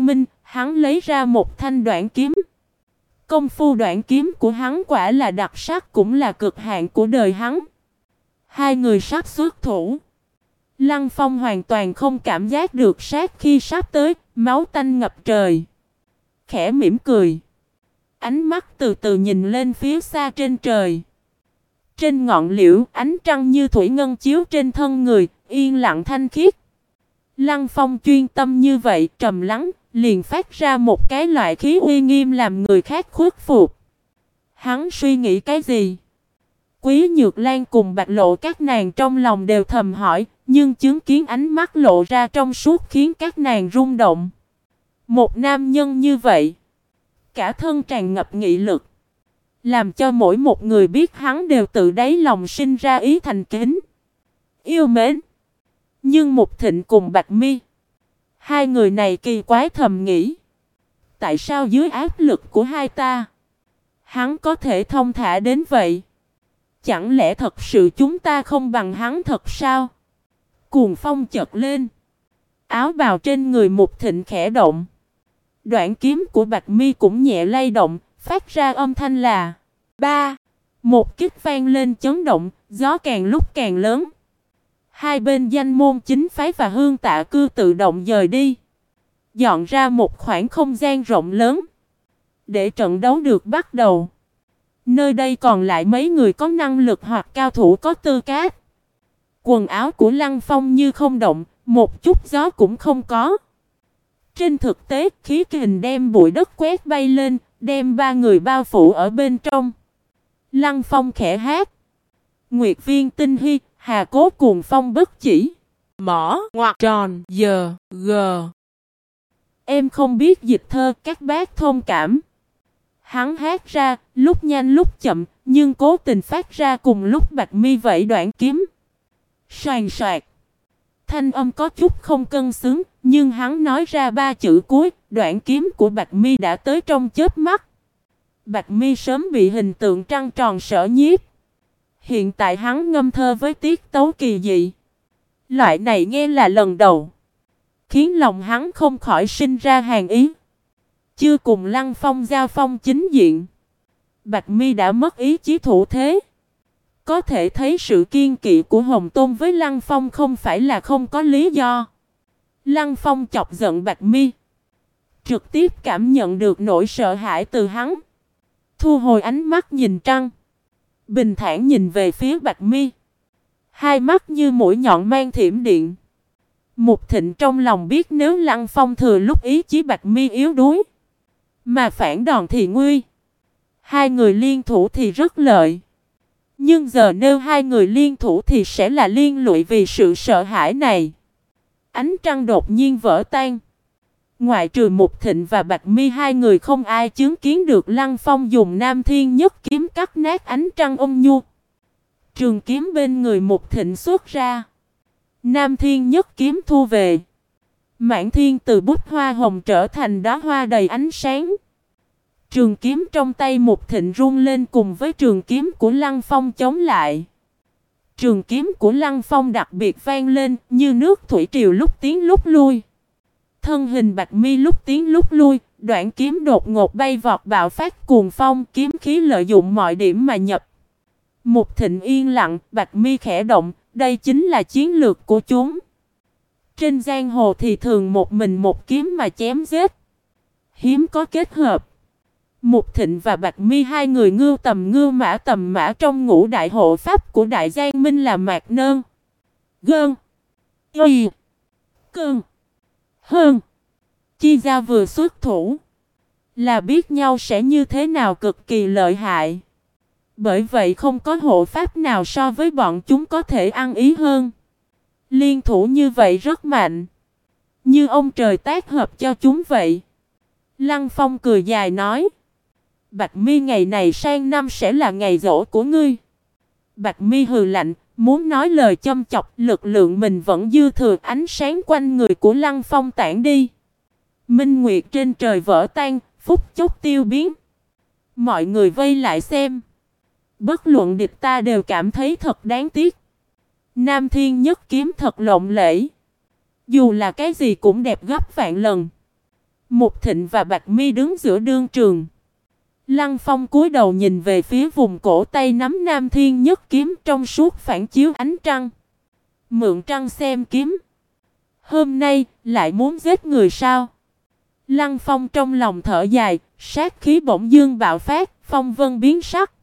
hắn lấy ra một thanh đoạn kiếm. Công phu đoạn kiếm của hắn quả là đặc sắc, cũng là cực hạn của đời hắn. Hai người sắp xuất thủ. Lăng Phong hoàn toàn không cảm giác được sát khi sắp tới, máu tanh ngập trời. Khẽ mỉm cười. Ánh mắt từ từ nhìn lên phía xa trên trời. Trên ngọn liễu, ánh trăng như thủy ngân chiếu trên thân người, yên lặng thanh khiết. Lăng Phong chuyên tâm như vậy, trầm lắng, liền phát ra một cái loại khí uy nghiêm làm người khác khuất phục. Hắn suy nghĩ cái gì? Quý Nhược Lan cùng Bạch Lộ các nàng trong lòng đều thầm hỏi, nhưng chứng kiến ánh mắt lộ ra trong suốt khiến các nàng rung động. Một nam nhân như vậy, cả thân tràn ngập nghị lực, làm cho mỗi một người biết hắn đều tự đáy lòng sinh ra ý thành kính, yêu mến. Nhưng Mục Thịnh cùng Bạch Mi, hai người này kỳ quái thầm nghĩ. Tại sao dưới áp lực của hai ta, hắn có thể thông thả đến vậy? Chẳng lẽ thật sự chúng ta không bằng hắn thật sao? Cuồng phong chợt lên. Áo bào trên người Mục Thịnh khẽ động. Đoạn kiếm của Bạch Mi cũng nhẹ lay động, phát ra âm thanh là ba. Một kích vang lên chấn động, gió càng lúc càng lớn. Hai bên danh môn chính phái và Hương Tạ Cư tự động dời đi, dọn ra một khoảng không gian rộng lớn để trận đấu được bắt đầu. Nơi đây còn lại mấy người có năng lực hoặc cao thủ có tư cách. Quần áo của Lăng Phong như không động, một chút gió cũng không có. Trên thực tế, khí kình đem bụi đất quét bay lên, đem ba người bao phủ ở bên trong. Lăng Phong khẽ hát. Nguyệt Viên Tinh Hy, Hà Cố Cuồng Phong bất chỉ. Mỏ, ngoặc, tròn, giờ, gờ. Em không biết dịch thơ, các bác thông cảm. Hắn hát ra, lúc nhanh lúc chậm, nhưng cố tình phát ra cùng lúc Bạch Mi vẫy đoạn kiếm. Soàn soạt. Thanh âm có chút không cân xứng, nhưng hắn nói ra ba chữ cuối, đoạn kiếm của Bạch Mi đã tới trong chớp mắt. Bạch Mi sớm bị hình tượng trăng tròn sở nhiếp. Hiện tại hắn ngâm thơ với tiết tấu kỳ dị. Loại này nghe là lần đầu, khiến lòng hắn không khỏi sinh ra hàn ý. Chưa cùng Lăng Phong giao phong chính diện, Bạch Mi đã mất ý chí thủ thế. Có thể thấy sự kiên kỵ của Hồng Tôn với Lăng Phong không phải là không có lý do. Lăng Phong chọc giận Bạch Mi, trực tiếp cảm nhận được nỗi sợ hãi từ hắn. Thu hồi ánh mắt nhìn trăng, bình thản nhìn về phía Bạch Mi. Hai mắt như mũi nhọn mang thiểm điện. Mục Thịnh trong lòng biết nếu Lăng Phong thừa lúc ý chí Bạch Mi yếu đuối, mà phản đòn thì nguy. Hai người liên thủ thì rất lợi. Nhưng giờ nếu hai người liên thủ thì sẽ là liên lụy vì sự sợ hãi này. Ánh trăng đột nhiên vỡ tan. Ngoại trừ Mục Thịnh và Bạch Mi, hai người không ai chứng kiến được Lăng Phong dùng Nam Thiên Nhất kiếm cắt nát ánh trăng ôn nhu. Trường kiếm bên người Mục Thịnh xuất ra. Nam Thiên Nhất kiếm thu về. Mãn thiên từ bút hoa hồng trở thành đóa hoa đầy ánh sáng. Trường kiếm trong tay Mục Thịnh rung lên cùng với trường kiếm của Lăng Phong chống lại. Trường kiếm của Lăng Phong đặc biệt vang lên như nước thủy triều lúc tiến lúc lui. Thân hình Bạch Mi lúc tiến lúc lui, đoạn kiếm đột ngột bay vọt bạo phát cuồng phong, kiếm khí lợi dụng mọi điểm mà nhập. Mục Thịnh yên lặng, Bạch Mi khẽ động, đây chính là chiến lược của chúng. Trên giang hồ thì thường một mình một kiếm mà chém giết, hiếm có kết hợp. Mục Thịnh và Bạch Mi hai người ngưu tầm mã trong ngũ đại hộ pháp của Đại Giang Minh là Mạc Nơn, Gơn, Y, Cơn, Hơn. Chi Giao vừa xuất thủ là biết nhau sẽ như thế nào cực kỳ lợi hại. Bởi vậy không có hộ pháp nào so với bọn chúng có thể ăn ý hơn. Liên thủ như vậy rất mạnh, như ông trời tác hợp cho chúng vậy. Lăng Phong cười dài nói. Bạch Mi, ngày này sang năm sẽ là ngày giỗ của ngươi. Bạch Mi hừ lạnh, muốn nói lời châm chọc, lực lượng mình vẫn dư thừa, ánh sáng quanh người của Lăng Phong tản đi. Minh nguyệt trên trời vỡ tan, phút chốc tiêu biến. Mọi người vây lại xem. Bất luận địch ta đều cảm thấy thật đáng tiếc. Nam Thiên Nhất kiếm thật lộng lẫy. Dù là cái gì cũng đẹp gấp vạn lần. Mục Thịnh và Bạch Mi đứng giữa đương trường. Lăng Phong cúi đầu nhìn về phía vùng cổ tay nắm Nam Thiên Nhất kiếm trong suốt phản chiếu ánh trăng. Mượn trăng xem kiếm. Hôm nay lại muốn giết người sao? Lăng Phong trong lòng thở dài, sát khí bỗng dưng bạo phát, phong vân biến sắc.